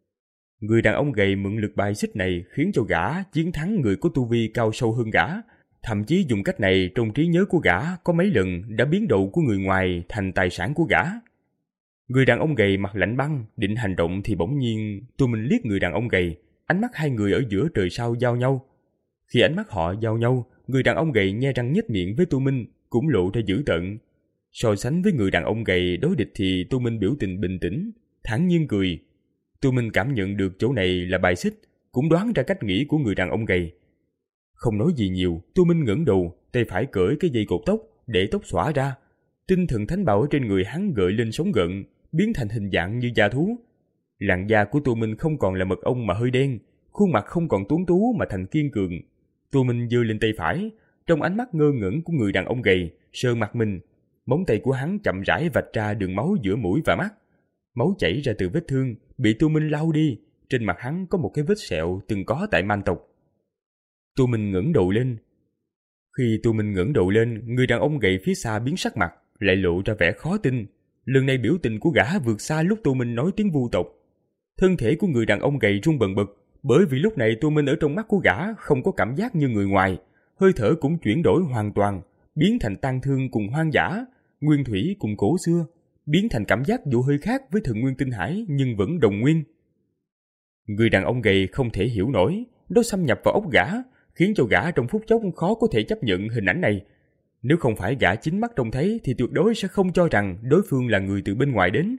Người đàn ông gầy mượn lực bài xích này khiến cho gã chiến thắng người có tu vi cao sâu hơn gã. Thậm chí dùng cách này trong trí nhớ của gã có mấy lần đã biến đầu của người ngoài thành tài sản của gã. Người đàn ông gầy mặt lạnh băng định hành động thì bỗng nhiên Tô Minh liếc người đàn ông gầy, ánh mắt hai người ở giữa trời sao giao nhau. Khi ánh mắt họ giao nhau, người đàn ông gầy nhe răng nhếch miệng với Tô Minh cũng lộ ra dữ tợn. So sánh với người đàn ông gầy đối địch thì Tô Minh biểu tình bình tĩnh, thản nhiên cười. Tô Minh cảm nhận được chỗ này là bài xích, cũng đoán ra cách nghĩ của người đàn ông gầy. Không nói gì nhiều, Tô Minh ngẩng đầu, tay phải cởi cái dây cột tóc để tóc xõa ra. Tinh thần thánh bảo ở trên người hắn gợi lên sóng gợn, biến thành hình dạng như da thú. Làn da của Tô Minh không còn là mật ong mà hơi đen, khuôn mặt không còn tuấn tú mà thành kiên cường. Tô Minh giơ lên tay phải, trong ánh mắt ngơ ngẩn của người đàn ông gầy, sờ mặt mình. Móng tay của hắn chậm rãi vạch ra đường máu giữa mũi và mắt. Máu chảy ra từ vết thương, bị Tô Minh lau đi. Trên mặt hắn có một cái vết sẹo từng có tại Man tộc. Tô Minh ngẩng đầu lên. Khi Tô Minh ngẩng đầu lên, người đàn ông gầy phía xa biến sắc mặt, lại lộ ra vẻ khó tin. Lần này biểu tình của gã vượt xa lúc Tô Minh nói tiếng Vu tộc. Thân thể của người đàn ông gầy run bần bật, bởi vì lúc này Tô Minh ở trong mắt của gã không có cảm giác như người ngoài, hơi thở cũng chuyển đổi hoàn toàn, biến thành tang thương cùng hoang dã, nguyên thủy cùng cổ xưa, biến thành cảm giác dù hơi khác với Thần Nguyên Tinh Hải nhưng vẫn đồng nguyên. Người đàn ông gầy không thể hiểu nổi, nó xâm nhập vào óc gã, khiến cho gã trong phút chốc khó có thể chấp nhận hình ảnh này. Nếu không phải gã chính mắt trông thấy thì tuyệt đối sẽ không cho rằng đối phương là người từ bên ngoài đến.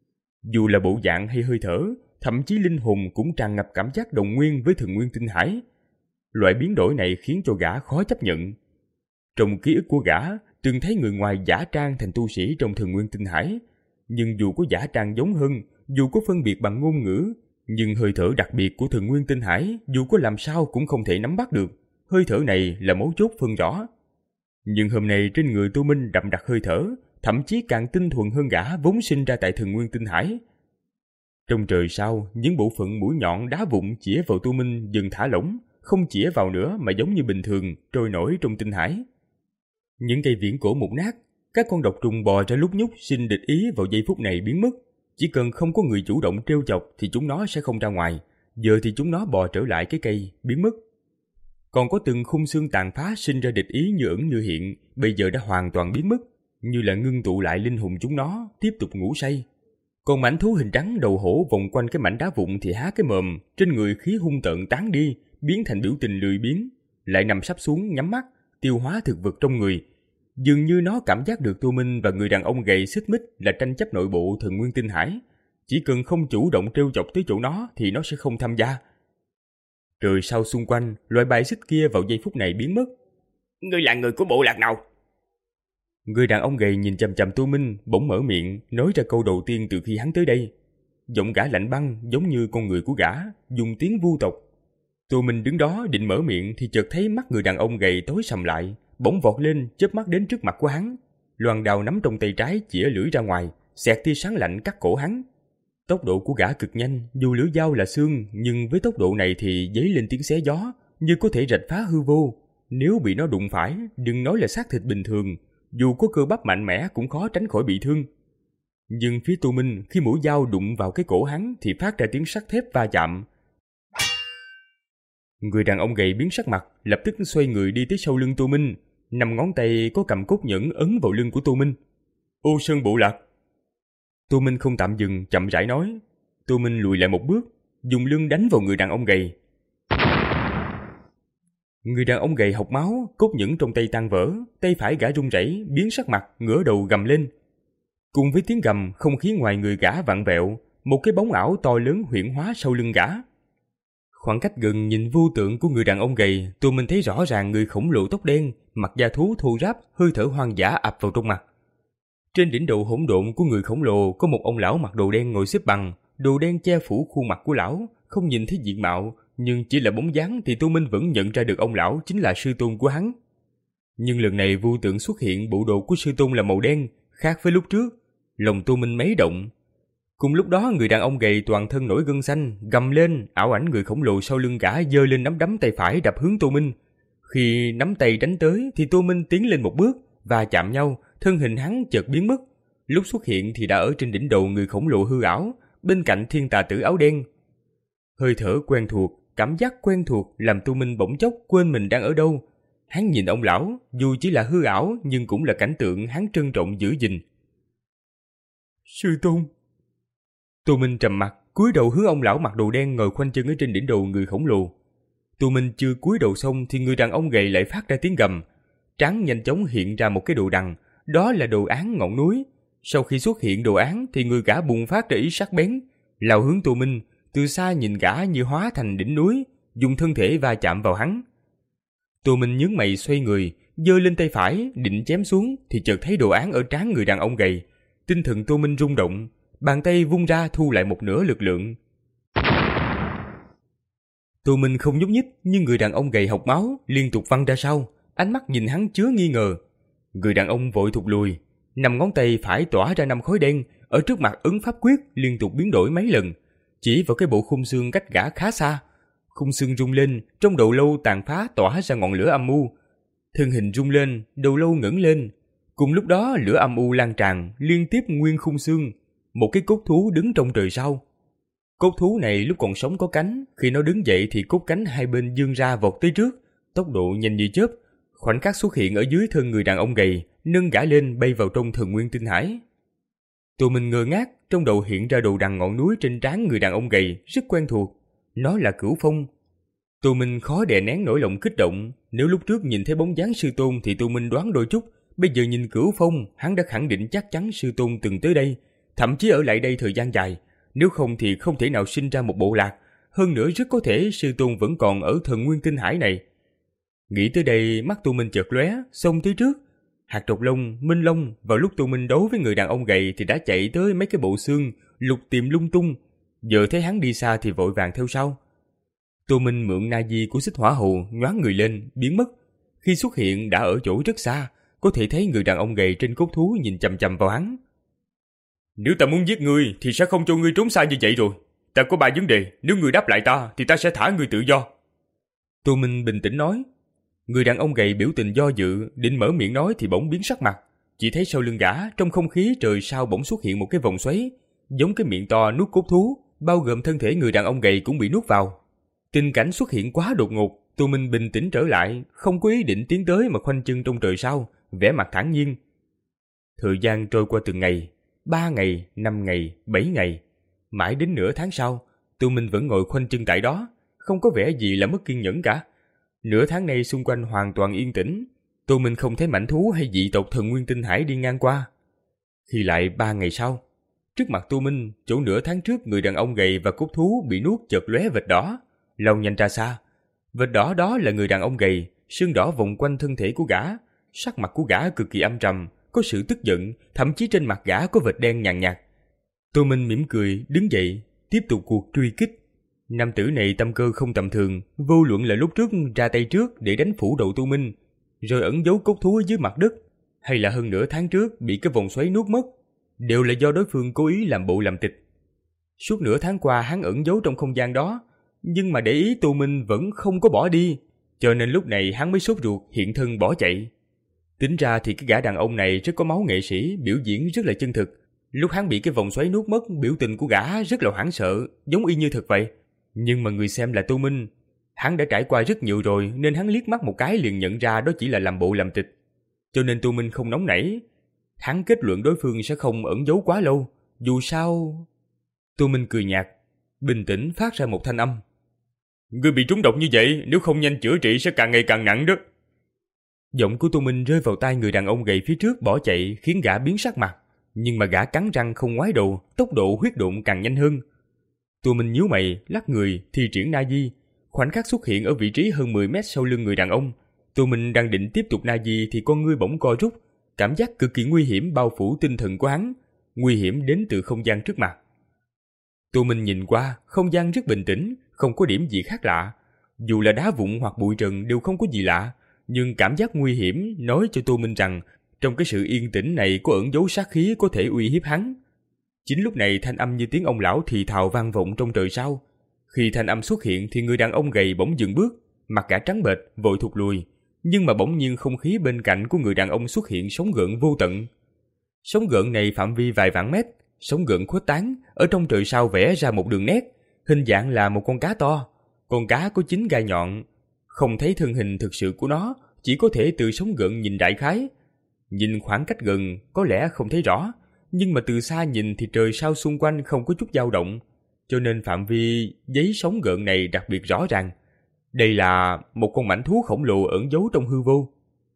Dù là bộ dạng hay hơi thở, thậm chí linh hồn cũng tràn ngập cảm giác đồng nguyên với Thần Nguyên Tinh Hải. Loại biến đổi này khiến cho gã khó chấp nhận. Trong ký ức của gã, từng thấy người ngoài giả trang thành tu sĩ trong Thần Nguyên Tinh Hải. Nhưng dù có giả trang giống hơn, dù có phân biệt bằng ngôn ngữ, nhưng hơi thở đặc biệt của Thần Nguyên Tinh Hải dù có làm sao cũng không thể nắm bắt được. Hơi thở này là mấu chốt phân rõ. Nhưng hôm nay trên người Tô Minh đậm đặc hơi thở, thậm chí càng tinh thuần hơn gã vốn sinh ra tại Thần Nguyên Tinh Hải. Trong trời sao, những bộ phận mũi nhọn đá vụn chĩa vào Tô Minh dần thả lỏng, không chĩa vào nữa mà giống như bình thường trôi nổi trong tinh hải. Những cây viễn cổ mục nát, các con độc trùng bò ra lúc nhúc xin địch ý vào giây phút này biến mất. Chỉ cần không có người chủ động trêu chọc thì chúng nó sẽ không ra ngoài. Giờ thì chúng nó bò trở lại cái cây, biến mất. Còn có từng khung xương tàn phá sinh ra địch ý như ẩn như hiện, bây giờ đã hoàn toàn biến mất, như là ngưng tụ lại linh hồn chúng nó, tiếp tục ngủ say. Còn mảnh thú hình trắng đầu hổ vòng quanh cái mảnh đá vụn thì há cái mồm, trên người khí hung tợn tán đi, biến thành biểu tình lười biếng, lại nằm sắp xuống nhắm mắt, tiêu hóa thực vật trong người. Dường như nó cảm giác được Tô Minh và người đàn ông gầy xích mích là tranh chấp nội bộ Thần Nguyên Tinh Hải. Chỉ cần không chủ động trêu chọc tới chỗ nó thì nó sẽ không tham gia. Trời sao xung quanh, loại bài xích kia vào giây phút này biến mất. Ngươi là người của bộ lạc nào? Người đàn ông gầy nhìn chằm chằm Tô Minh, bỗng mở miệng, nói ra câu đầu tiên từ khi hắn tới đây. Giọng gã lạnh băng, giống như con người của gã, dùng tiếng Vu tộc. Tô Minh đứng đó định mở miệng thì chợt thấy mắt người đàn ông gầy tối sầm lại, bỗng vọt lên, chớp mắt đến trước mặt của hắn. Loan đao nắm trong tay trái chĩa lưỡi ra ngoài, xẹt tia sáng lạnh cắt cổ hắn. Tốc độ của gã cực nhanh, dù lưỡi dao là xương, nhưng với tốc độ này thì dấy lên tiếng xé gió, như có thể rạch phá hư vô. Nếu bị nó đụng phải, đừng nói là xác thịt bình thường, dù có cơ bắp mạnh mẽ cũng khó tránh khỏi bị thương. Nhưng phía Tô Minh, khi mũi dao đụng vào cái cổ hắn thì phát ra tiếng sắt thép va chạm. Người đàn ông gầy biến sắc mặt, lập tức xoay người đi tới sau lưng Tô Minh, năm ngón tay có cầm cốt nhẫn ấn vào lưng của Tô Minh. Ô Sơn bộ lạc. Tô Minh không tạm dừng, chậm rãi nói. Tô Minh lùi lại một bước, dùng lưng đánh vào người đàn ông gầy. Người đàn ông gầy hộc máu, cốt nhẫn trong tay tan vỡ, tay phải gã run rẩy, biến sắc mặt, ngửa đầu gầm lên. Cùng với tiếng gầm, không khí ngoài người gã vặn vẹo, một cái bóng ảo to lớn huyễn hóa sau lưng gã. Khoảng cách gần nhìn vô tượng của người đàn ông gầy, Tô Minh thấy rõ ràng người khổng lồ tóc đen, mặt da thú thô ráp, hơi thở hoang dã ập vào trong mặt. Trên đỉnh đầu hỗn độn của người khổng lồ có một ông lão mặc đồ đen ngồi xếp bằng, đồ đen che phủ khuôn mặt của lão, không nhìn thấy diện mạo, nhưng chỉ là bóng dáng thì Tô Minh vẫn nhận ra được ông lão chính là sư tôn của hắn. Nhưng lần này vô tượng xuất hiện, bộ đồ của sư tôn là màu đen, khác với lúc trước. Lòng Tô Minh mấy động. Cùng lúc đó người đàn ông gầy toàn thân nổi gân xanh, gầm lên, ảo ảnh người khổng lồ sau lưng gã giơ lên nắm đấm tay phải đập hướng Tô Minh. Khi nắm tay đánh tới thì Tô Minh tiến lên một bước và chạm nhau, thân hình hắn chợt biến mất. Lúc xuất hiện thì đã ở trên đỉnh đầu người khổng lồ hư ảo, bên cạnh thiên tà tử áo đen. Hơi thở quen thuộc, cảm giác quen thuộc làm Tô Minh bỗng chốc quên mình đang ở đâu. Hắn nhìn ông lão, dù chỉ là hư ảo nhưng cũng là cảnh tượng hắn trân trọng giữ gìn. Sư tôn. Tô Minh trầm mặt, cúi đầu hướng ông lão mặc đồ đen ngồi khoanh chân ở trên đỉnh đầu người khổng lồ. Tô Minh chưa cúi đầu xong thì người đàn ông gầy lại phát ra tiếng gầm. Trán nhanh chóng hiện ra một cái đồ đằng, đó là đồ án ngọn núi. Sau khi xuất hiện đồ án thì người gã bùng phát ra ý sắc bén, lao hướng Tô Minh, từ xa nhìn gã như hóa thành đỉnh núi, dùng thân thể va chạm vào hắn. Tô Minh nhướng mày xoay người, giơ lên tay phải định chém xuống thì chợt thấy đồ án ở trán người đàn ông gầy. Tinh thần Tô Minh rung động, Bàn tay vung ra thu lại một nửa lực lượng. Tô Minh không nhúc nhích, nhưng người đàn ông gầy hộc máu liên tục văng ra sau, ánh mắt nhìn hắn chứa nghi ngờ. Người đàn ông vội thụt lùi, năm ngón tay phải tỏa ra năm khối đen, ở trước mặt ấn pháp quyết liên tục biến đổi mấy lần, chỉ vào cái bộ khung xương cách gã khá xa. Khung xương rung lên, trong đầu lâu tàn phá tỏa ra ngọn lửa âm u. Thân hình rung lên, đầu lâu ngẩng lên. Cùng lúc đó lửa âm u lan tràn liên tiếp nguyên khung xương, một cái cốt thú đứng trong trời sau. Cốt thú này lúc còn sống có cánh, khi nó đứng dậy thì cốt cánh hai bên vươn ra vọt tới trước, tốc độ nhanh như chớp, khoảnh khắc xuất hiện ở dưới thân người đàn ông gầy, nâng gã lên bay vào trong Thần Nguyên Tinh Hải. Tô Minh ngơ ngác, trong đầu hiện ra đồ đằng ngọn núi trên trán người đàn ông gầy rất quen thuộc, nó là Cửu Phong. Tô Minh khó đè nén nỗi lòng kích động, nếu lúc trước nhìn thấy bóng dáng sư tôn thì Tô Minh đoán đôi chút, bây giờ nhìn Cửu Phong, hắn đã khẳng định chắc chắn sư tôn từng tới đây, thậm chí ở lại đây thời gian dài, nếu không thì không thể nào sinh ra một bộ lạc, hơn nữa rất có thể sư tôn vẫn còn ở Thần Nguyên Tinh Hải này. Nghĩ tới đây, mắt Tô Minh chợt lóe, xông tới trước. Hạt Độc Long, Minh Long vào lúc Tô Minh đấu với người đàn ông gầy thì đã chạy tới mấy cái bộ xương, lục tìm lung tung, giờ thấy hắn đi xa thì vội vàng theo sau. Tô Minh mượn na di của Xích Hỏa Hồ nhoáng người lên, biến mất. Khi xuất hiện đã ở chỗ rất xa, có thể thấy người đàn ông gầy trên cốt thú nhìn chằm chằm vào hắn. Nếu ta muốn giết ngươi thì sẽ không cho ngươi trốn xa như vậy rồi. Ta có ba vấn đề, nếu ngươi đáp lại ta thì ta sẽ thả ngươi tự do. Tô Minh bình tĩnh nói. Người đàn ông gầy biểu tình do dự, định mở miệng nói thì bỗng biến sắc mặt. Chỉ thấy sau lưng gã, trong không khí trời sao bỗng xuất hiện một cái vòng xoáy, giống cái miệng to nuốt cốt thú, bao gồm thân thể người đàn ông gầy cũng bị nuốt vào. Tình cảnh xuất hiện quá đột ngột, Tô Minh bình tĩnh trở lại, không có ý định tiến tới mà khoanh chân trong trời sao, vẻ mặt thản nhiên. Thời gian trôi qua từng ngày, ba ngày, năm ngày, bảy ngày, mãi đến nửa tháng sau, Tô Minh vẫn ngồi khoanh chân tại đó, không có vẻ gì là mất kiên nhẫn cả. Nửa tháng nay xung quanh hoàn toàn yên tĩnh, Tô Minh không thấy mãnh thú hay dị tộc Thần Nguyên Tinh Hải đi ngang qua. Khi lại ba ngày sau, trước mặt Tô Minh, chỗ nửa tháng trước người đàn ông gầy và cốt thú bị nuốt chợt lóe vệt đỏ, lao nhanh ra xa. Vệt đỏ đó là người đàn ông gầy, sương đỏ vòng quanh thân thể của gã, sắc mặt của gã cực kỳ âm trầm, có sự tức giận, thậm chí trên mặt gã có vệt đen nhàn nhạt. Tô Minh mỉm cười, đứng dậy, tiếp tục cuộc truy kích. Nam tử này tâm cơ không tầm thường, vô luận là lúc trước ra tay trước để đánh phủ đầu Tô Minh, rồi ẩn giấu cốt thú ở dưới mặt đất, hay là hơn nửa tháng trước bị cái vòng xoáy nuốt mất, đều là do đối phương cố ý làm bộ làm tịch. Suốt nửa tháng qua hắn ẩn giấu trong không gian đó, nhưng mà để ý Tô Minh vẫn không có bỏ đi, cho nên lúc này hắn mới sốt ruột hiện thân bỏ chạy. Tính ra thì cái gã đàn ông này rất có máu nghệ sĩ, biểu diễn rất là chân thực. Lúc hắn bị cái vòng xoáy nuốt mất, biểu tình của gã rất là hoảng sợ, giống y như thật vậy. Nhưng mà người xem là Tô Minh, hắn đã trải qua rất nhiều rồi nên hắn liếc mắt một cái liền nhận ra đó chỉ là làm bộ làm tịch. Cho nên Tô Minh không nóng nảy. Hắn kết luận đối phương sẽ không ẩn giấu quá lâu, dù sao... Tô Minh cười nhạt, bình tĩnh phát ra một thanh âm. Ngươi bị trúng độc như vậy, nếu không nhanh chữa trị sẽ càng ngày càng nặng đó. Giọng của Tô Minh rơi vào tai người đàn ông gầy phía trước bỏ chạy khiến gã biến sắc mặt, nhưng mà gã cắn răng không ngoái đầu, tốc độ huyết độn càng nhanh hơn. Tô Minh nhíu mày, lắc người, thi triển na di, khoảnh khắc xuất hiện ở vị trí hơn mười mét sau lưng người đàn ông. Tô Minh đang định tiếp tục na di thì con ngươi bỗng co rút, cảm giác cực kỳ nguy hiểm bao phủ tinh thần của hắn, nguy hiểm đến từ không gian trước mặt. Tô Minh nhìn qua, không gian rất bình tĩnh, không có điểm gì khác lạ, dù là đá vụn hoặc bụi trần đều không có gì lạ, nhưng cảm giác nguy hiểm nói cho Tô Minh rằng trong cái sự yên tĩnh này có ẩn dấu sát khí có thể uy hiếp hắn. Chính lúc này thanh âm như tiếng ông lão thì thào vang vọng trong trời sao. Khi thanh âm xuất hiện thì người đàn ông gầy bỗng dừng bước, mặt gã trắng bệch, vội thụt lùi, nhưng mà bỗng nhiên không khí bên cạnh của người đàn ông xuất hiện sóng gợn vô tận. Sóng gợn này phạm vi vài vạn mét, sóng gợn khuếch tán, ở trong trời sao vẽ ra một đường nét, hình dạng là một con cá to. Con cá có chín gai nhọn, không thấy thân hình thực sự của nó, chỉ có thể từ sóng gợn nhìn đại khái. Nhìn khoảng cách gần có lẽ không thấy rõ, nhưng mà từ xa nhìn thì trời sao xung quanh không có chút dao động, cho nên phạm vi giấy sóng gợn này đặc biệt rõ ràng. Đây là một con mãnh thú khổng lồ ẩn giấu trong hư vô.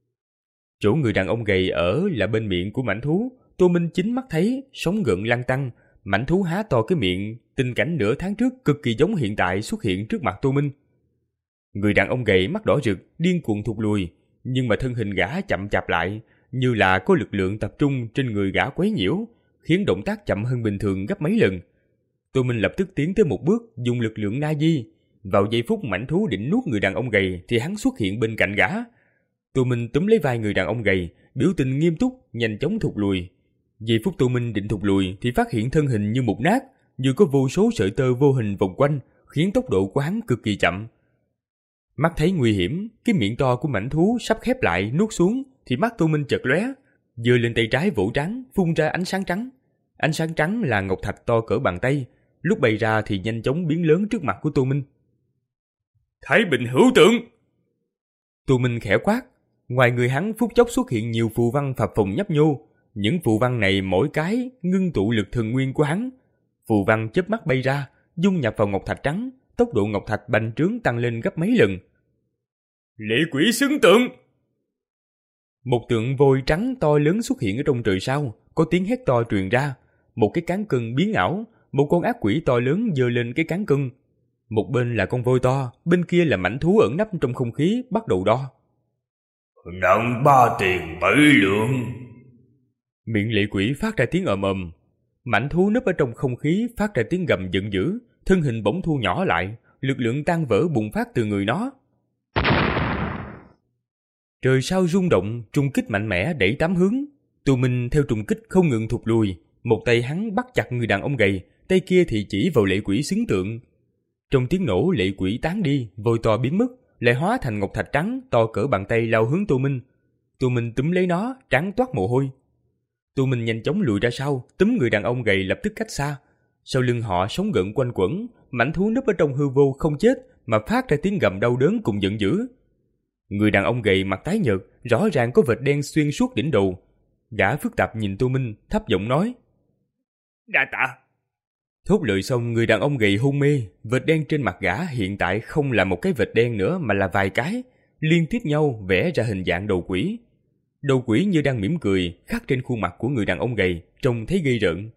Chỗ người đàn ông gầy ở là bên miệng của mãnh thú. Tô Minh chính mắt thấy sóng gợn lan tăng, mãnh thú há to cái miệng, tình cảnh nửa tháng trước cực kỳ giống hiện tại xuất hiện trước mặt Tô Minh. Người đàn ông gầy mắt đỏ rực, điên cuồng thụt lùi, nhưng mà thân hình gã chậm chạp lại, như là có lực lượng tập trung trên người gã quấy nhiễu, khiến động tác chậm hơn bình thường gấp mấy lần. Tô Minh lập tức tiến tới một bước, dùng lực lượng na di. Vào giây phút mãnh thú định nuốt người đàn ông gầy thì hắn xuất hiện bên cạnh gã. Tô Minh túm lấy vai người đàn ông gầy, biểu tình nghiêm túc, nhanh chóng thụt lùi. Giây phút Tô Minh định thụt lùi thì phát hiện thân hình như mục nát, như có vô số sợi tơ vô hình vòng quanh, khiến tốc độ của hắn cực kỳ chậm. Mắt thấy nguy hiểm, cái miệng to của mãnh thú sắp khép lại nuốt xuống thì mắt Tô Minh chợt lóe, giơ lên tay trái vỗ trán, phun ra ánh sáng trắng. Ánh sáng trắng là ngọc thạch to cỡ bàn tay, lúc bay ra thì nhanh chóng biến lớn trước mặt của Tô Minh. Thái Bình hữu tượng! Tô Minh khẽ quát. Ngoài người hắn phút chốc xuất hiện nhiều phù văn phập phồng nhấp nhô. Những phù văn này mỗi cái ngưng tụ lực thần nguyên của hắn. Phù văn chớp mắt bay ra, dung nhập vào ngọc thạch trắng, tốc độ ngọc thạch bành trướng tăng lên gấp mấy lần. Lệ quỷ xứng tượng! Một tượng vôi trắng to lớn xuất hiện ở trong trời sao, có tiếng hét to truyền ra. Một cái cán cân biến ảo, một con ác quỷ to lớn giơ lên cái cán cân. Một bên là con voi to, bên kia là mãnh thú ẩn nấp trong không khí bắt đầu đo. Nặng ba tiền bảy lượng. Miệng lệ quỷ phát ra tiếng ầm ầm. Mãnh thú núp ở trong không khí phát ra tiếng gầm giận dữ, thân hình bỗng thu nhỏ lại, lực lượng tan vỡ bùng phát từ người nó. Trời sao rung động, trùng kích mạnh mẽ đẩy tám hướng. Tô Minh theo trùng kích không ngừng thụt lùi, một tay hắn bắt chặt người đàn ông gầy, tay kia thì chỉ vào lệ quỷ xứng tượng. Trong tiếng nổ lệ quỷ tán đi, vôi to biến mất, lại hóa thành ngọc thạch trắng to cỡ bàn tay lao hướng Tô Minh. Tô Minh túm lấy nó, trán toát mồ hôi. Tô Minh nhanh chóng lùi ra sau, túm người đàn ông gầy lập tức cách xa. Sau lưng họ sóng gợn quanh quẩn, mãnh thú núp ở trong hư vô không chết mà phát ra tiếng gầm đau đớn cùng giận dữ. Người đàn ông gầy mặt tái nhợt, rõ ràng có vệt đen xuyên suốt đỉnh đầu. Gã phức tạp nhìn Tô Minh, thấp giọng nói: Đa tạ. Thốt lời xong, người đàn ông gầy hôn mê. Vệt đen trên mặt gã hiện tại không là một cái vệt đen nữa mà là vài cái, liên tiếp nhau vẽ ra hình dạng đầu quỷ. Đầu quỷ như đang mỉm cười, khắc trên khuôn mặt của người đàn ông gầy, trông thấy ghê rợn.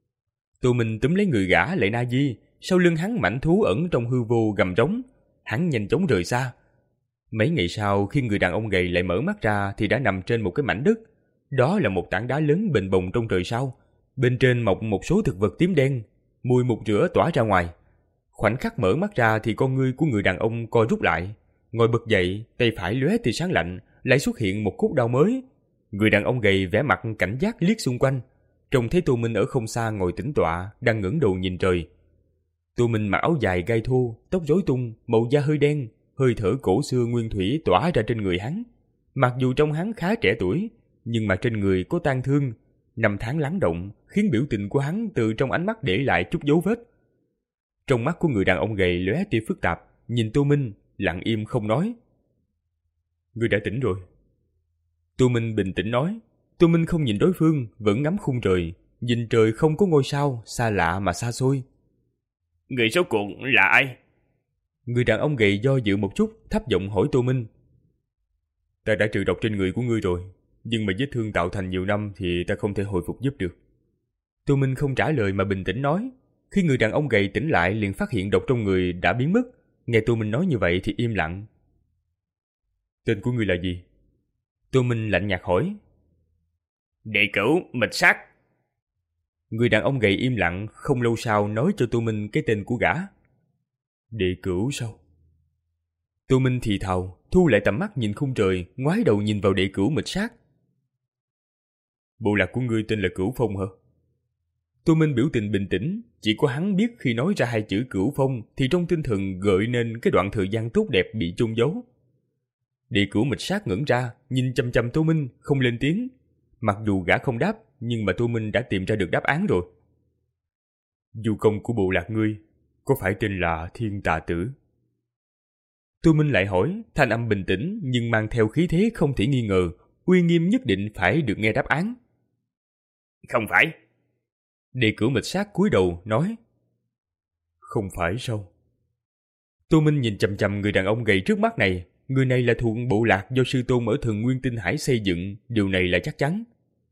Tô Minh túm lấy người gã lại na di, sau lưng hắn mãnh thú ẩn trong hư vô gầm rống. Hắn nhanh chóng rời xa. Mấy ngày sau, khi người đàn ông gầy lại mở mắt ra thì đã nằm trên một cái mảnh đất. Đó là một tảng đá lớn bềnh bồng trong trời sao. Bên trên mọc một số thực vật tím đen, mùi mục rửa tỏa ra ngoài. Khoảnh khắc mở mắt ra thì con ngươi của người đàn ông co rút lại. Ngồi bật dậy, tay phải lóe tia sáng lạnh, lại xuất hiện một cốt đao mới. Người đàn ông gầy vẻ mặt cảnh giác liếc xung quanh, trông thấy Tô Minh ở không xa ngồi tĩnh tọa, đang ngẩng đầu nhìn trời. Tô Minh mặc áo dài gai thô, tóc rối tung, màu da hơi đen, hơi thở cổ xưa nguyên thủy tỏa ra trên người hắn. Mặc dù trông hắn khá trẻ tuổi, nhưng mà trên người có tang thương, năm tháng lắng động, khiến biểu tình của hắn từ trong ánh mắt để lại chút dấu vết. Trong mắt của người đàn ông gầy lóe tia phức tạp, nhìn Tô Minh, lặng im không nói. Ngươi đã tỉnh rồi. Tô Minh bình tĩnh nói. Tô Minh không nhìn đối phương, vẫn ngắm khung trời, nhìn trời không có ngôi sao, xa lạ mà xa xôi. Người số cuộc là ai? Người đàn ông gầy do dự một chút, thấp giọng hỏi Tô Minh. Ta đã trừ độc trên người của ngươi rồi, nhưng mà vết thương tạo thành nhiều năm thì ta không thể hồi phục giúp được. Tô Minh không trả lời mà bình tĩnh nói. Khi người đàn ông gầy tỉnh lại liền phát hiện độc trong người đã biến mất. Nghe Tô Minh nói như vậy thì im lặng. Tên của ngươi là gì? Tô Minh lạnh nhạt hỏi. Đệ cửu Mịch Sát. Người đàn ông gầy im lặng, không lâu sau nói cho Tô Minh cái tên của gã. Đệ cửu sao? Tô Minh thì thào, thu lại tầm mắt nhìn khung trời, ngoái đầu nhìn vào đệ cửu Mịch Sát. Bộ lạc của ngươi tên là Cửu Phong hả? Tô Minh biểu tình bình tĩnh, chỉ có hắn biết khi nói ra hai chữ Cửu Phong thì trong tinh thần gợi nên cái đoạn thời gian tốt đẹp bị chôn giấu. Đệ cửu Mịch Sát ngẩng ra, nhìn chằm chằm Tô Minh, không lên tiếng. Mặc dù gã không đáp, nhưng mà Tô Minh đã tìm ra được đáp án rồi. Du công của bộ lạc ngươi có phải tên là Thiên Tà Tử? Tô Minh lại hỏi, thanh âm bình tĩnh nhưng mang theo khí thế không thể nghi ngờ, uy nghiêm nhất định phải được nghe đáp án. Không phải. Đệ cửu Mịch Sát cúi đầu nói. Không phải sao? Tô Minh nhìn chằm chằm người đàn ông gầy trước mắt này. Người này là thuộc bộ lạc do sư tôn ở Thần Nguyên Tinh Hải xây dựng, điều này là chắc chắn.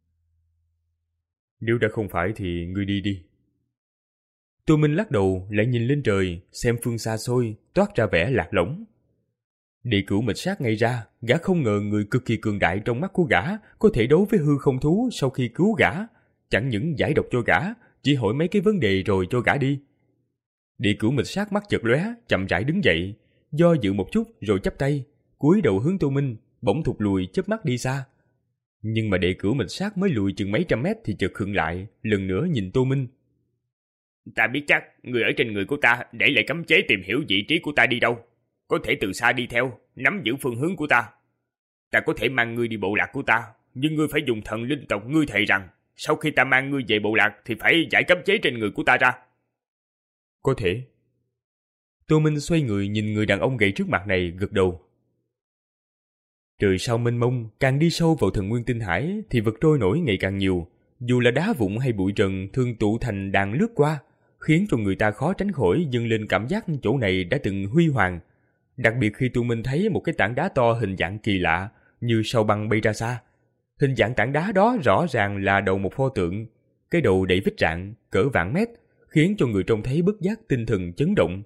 Nếu đã không phải thì ngươi đi đi. Tô Minh lắc đầu, lại nhìn lên trời, xem phương xa xôi, toát ra vẻ lạc lõng. Đệ cửu Mịch Sát ngay ra, gã không ngờ người cực kỳ cường đại trong mắt của gã có thể đấu với hư không thú sau khi cứu gã. chẳng những giải độc cho gã, chỉ hỏi mấy cái vấn đề rồi cho gã đi. Địa Cửu Mịch Sát mắt chợt lóe, chậm rãi đứng dậy, do dự một chút rồi chắp tay, cúi đầu hướng Tô Minh, bỗng thụt lùi chớp mắt đi xa. Nhưng mà Địa Cửu Mịch Sát mới lùi chừng mấy trăm mét thì chợt khựng lại, lần nữa nhìn Tô Minh. Ta biết chắc, người ở trên người của ta để lại cấm chế tìm hiểu vị trí của ta đi đâu. Có thể từ xa đi theo, nắm giữ phương hướng của ta. Ta có thể mang ngươi đi bộ lạc của ta, nhưng ngươi phải dùng thần linh tộc ngươi thề rằng, sau khi ta mang ngươi về bộ lạc thì phải giải cấm chế trên người của ta ra. Có thể. Tô Minh xoay người nhìn người đàn ông gầy trước mặt này, gật đầu. Trời sao mênh mông, càng đi sâu vào thần nguyên tinh hải thì vật trôi nổi ngày càng nhiều, dù là đá vụn hay bụi trần thường tụ thành đàn lướt qua, khiến cho người ta khó tránh khỏi dâng lên cảm giác chỗ này đã từng huy hoàng. Đặc biệt khi Tô Minh thấy một cái tảng đá to hình dạng kỳ lạ, như sao băng bay ra xa. Hình dạng tảng đá đó rõ ràng là đầu một pho tượng, cái đầu đầy vết rạn, cỡ vạn mét, khiến cho người trông thấy bất giác tinh thần chấn động.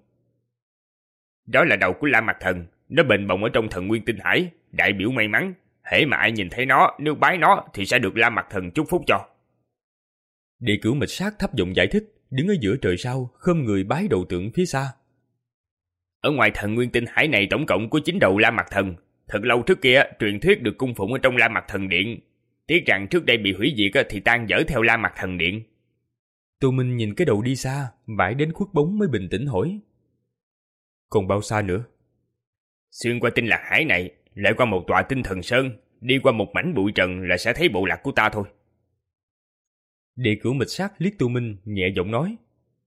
Đó là đầu của La Mặt Thần, nó bền bồng ở trong thần nguyên tinh hải, đại biểu may mắn. Hễ mà ai nhìn thấy nó, nếu bái nó thì sẽ được La Mặt Thần chúc phúc cho. Địa Cửu Mịch Sát thấp giọng giải thích, đứng ở giữa trời sao, khom người bái đầu tượng phía xa. Ở ngoài thần nguyên tinh hải này tổng cộng có chín đầu La Mặt Thần. Thật lâu trước kia, truyền thuyết được cung phụng ở trong La Mặt Thần Điện. Tiếc rằng trước đây bị hủy diệt thì tan dở theo La Mặt Thần Điện. Tô Minh nhìn cái đầu đi xa, mãi đến khuất bóng mới bình tĩnh hỏi. Còn bao xa nữa? Xuyên qua tinh lạc hải này, lại qua một tòa tinh thần sơn, đi qua một mảnh bụi trần là sẽ thấy bộ lạc của ta thôi. Địa Cửu Mịch Sát liếc Tô Minh, nhẹ giọng nói.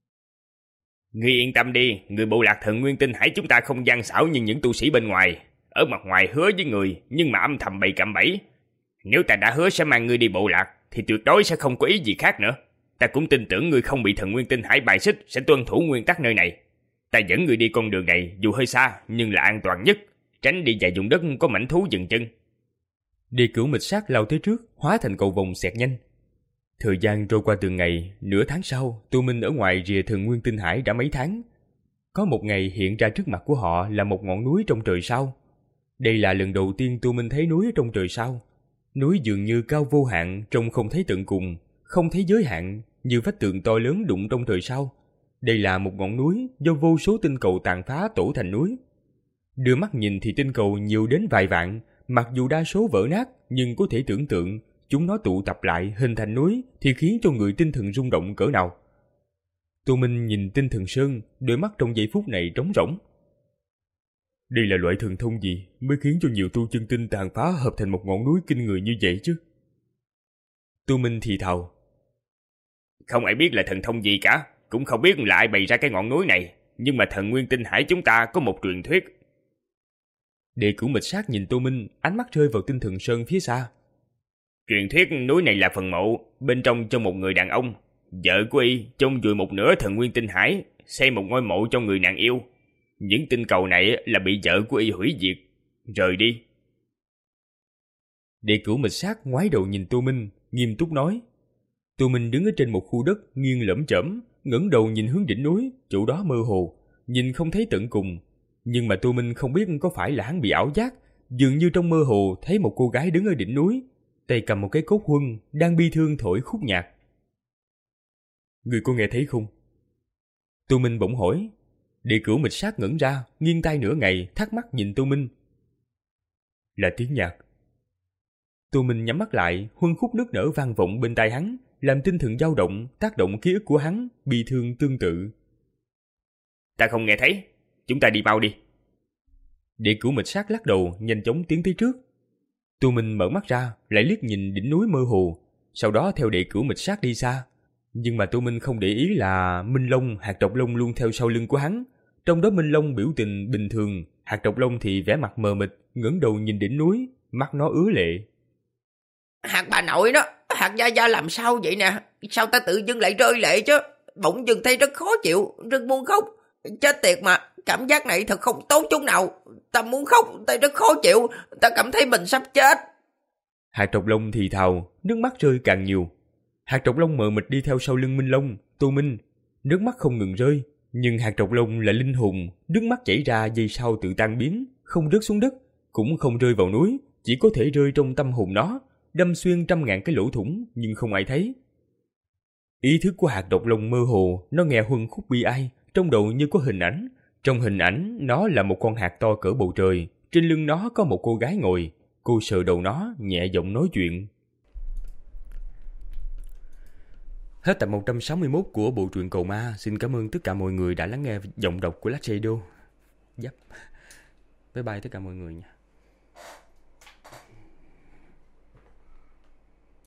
Ngươi yên tâm đi, người bộ lạc thần nguyên tinh hải chúng ta không gian xảo như những tu sĩ bên ngoài. Ở mặt ngoài hứa với người, nhưng mà âm thầm bày cạm bẫy. Nếu ta đã hứa sẽ mang ngươi đi bộ lạc, thì tuyệt đối sẽ không có ý gì khác nữa. Ta cũng tin tưởng ngươi không bị thần nguyên tinh hải bài xích, sẽ tuân thủ nguyên tắc nơi này. Ta dẫn ngươi đi con đường này, dù hơi xa, nhưng là an toàn nhất, tránh đi vào vùng đất có mảnh thú dừng chân. Địa Cửu Mịch Sát lao tới trước, hóa thành cầu vồng xẹt nhanh. Thời gian trôi qua từng ngày, nửa tháng sau, Tô Minh ở ngoài rìa thần nguyên tinh hải đã mấy tháng. Có một ngày hiện ra trước mặt của họ là một ngọn núi trong trời sao. Đây là lần đầu tiên Tô Minh thấy núi trong trời sao. Núi dường như cao vô hạn, trông không thấy tận cùng, không thấy giới hạn, như vách tường to lớn đụng trong trời sao. Đây là một ngọn núi do vô số tinh cầu tàn phá tổ thành núi. Đưa mắt nhìn thì tinh cầu nhiều đến vài vạn, mặc dù đa số vỡ nát, nhưng có thể tưởng tượng chúng nó tụ tập lại hình thành núi thì khiến cho người tinh thần rung động cỡ nào. Tô Minh nhìn tinh thần sơn, đôi mắt trong giây phút này trống rỗng. Đây là loại thần thông gì mới khiến cho nhiều tu chân tinh tàn phá hợp thành một ngọn núi kinh người như vậy chứ? Tô Minh thì thào. Không ai biết là thần thông gì cả, cũng không biết là ai bày ra cái ngọn núi này, nhưng mà thần nguyên tinh hải chúng ta có một truyền thuyết. Địa Cửu Mịch Sát nhìn Tô Minh, ánh mắt rơi vào tinh thần sơn phía xa. Truyền thuyết núi này là phần mộ, bên trong cho một người đàn ông. Vợ của y chôn vùi một nửa thần nguyên tinh hải, xây một ngôi mộ cho người nàng yêu. Những tinh cầu này là bị vợ của y hủy diệt, rời đi. Địa Cửu Mịch Sát ngoái đầu nhìn Tô Minh, nghiêm túc nói. Tô Minh đứng ở trên một khu đất nghiêng lởm chởm, ngẩng đầu nhìn hướng đỉnh núi, chỗ đó mơ hồ, nhìn không thấy tận cùng. Nhưng mà Tô Minh không biết có phải là hắn bị ảo giác, dường như trong mơ hồ thấy một cô gái đứng ở đỉnh núi, tay cầm một cái cốt huân, đang bi thương thổi khúc nhạc. Người có nghe thấy không? Tô Minh bỗng hỏi. Địa Cửu Mịch Sát ngẩn ra, nghiêng tai nửa ngày, thắc mắc nhìn Tô Minh. Là tiếng nhạc. Tô Minh nhắm mắt lại, huân khúc nức nở vang vọng bên tai hắn, làm tinh thần dao động, tác động ký ức của hắn, bi thương tương tự. Ta không nghe thấy, chúng ta đi mau đi. Địa Cửu Mịch Sát lắc đầu, nhanh chóng tiến tới trước. Tô Minh mở mắt ra, lại liếc nhìn đỉnh núi mơ hồ, sau đó theo Địa Cửu Mịch Sát đi xa. Nhưng mà Tô Minh không để ý là Minh Long, Hạt Độc Long luôn theo sau lưng của hắn. Trong đó Minh Long biểu tình bình thường, Hạt Độc Long thì vẻ mặt mờ mịt, ngẩng đầu nhìn đỉnh núi, mắt nó ứa lệ. Hạt bà nội đó, Hạt Gia Gia làm sao vậy nè? Sao ta tự dưng lại rơi lệ chứ? Bỗng dưng thấy rất khó chịu, rất muốn khóc. Chết tiệt mà, cảm giác này thật không tốt chút nào. Ta muốn khóc, ta rất khó chịu, ta cảm thấy mình sắp chết. Hạt Độc Long thì thào, nước mắt rơi càng nhiều. Hạt Độc Long mờ mịt đi theo sau lưng Minh Long, Tô Minh, nước mắt không ngừng rơi. Nhưng Hạt Độc Long là linh hồn, nước mắt chảy ra giây sau tự tan biến, không rớt xuống đất, cũng không rơi vào núi, chỉ có thể rơi trong tâm hồn nó, đâm xuyên trăm ngàn cái lỗ thủng nhưng không ai thấy. Ý thức của hạt độc lông mơ hồ, nó nghe huân khúc bi ai, trong đầu như có hình ảnh. Trong hình ảnh, nó là một con hạt to cỡ bầu trời, trên lưng nó có một cô gái ngồi. Cô sờ đầu nó, nhẹ giọng nói chuyện. Hết tập một trăm sáu mươi mốt của bộ truyện Cầu Ma. Xin cảm ơn tất cả mọi người đã lắng nghe giọng đọc của Lát Radio. Yep. Bye bye tất cả mọi người nha.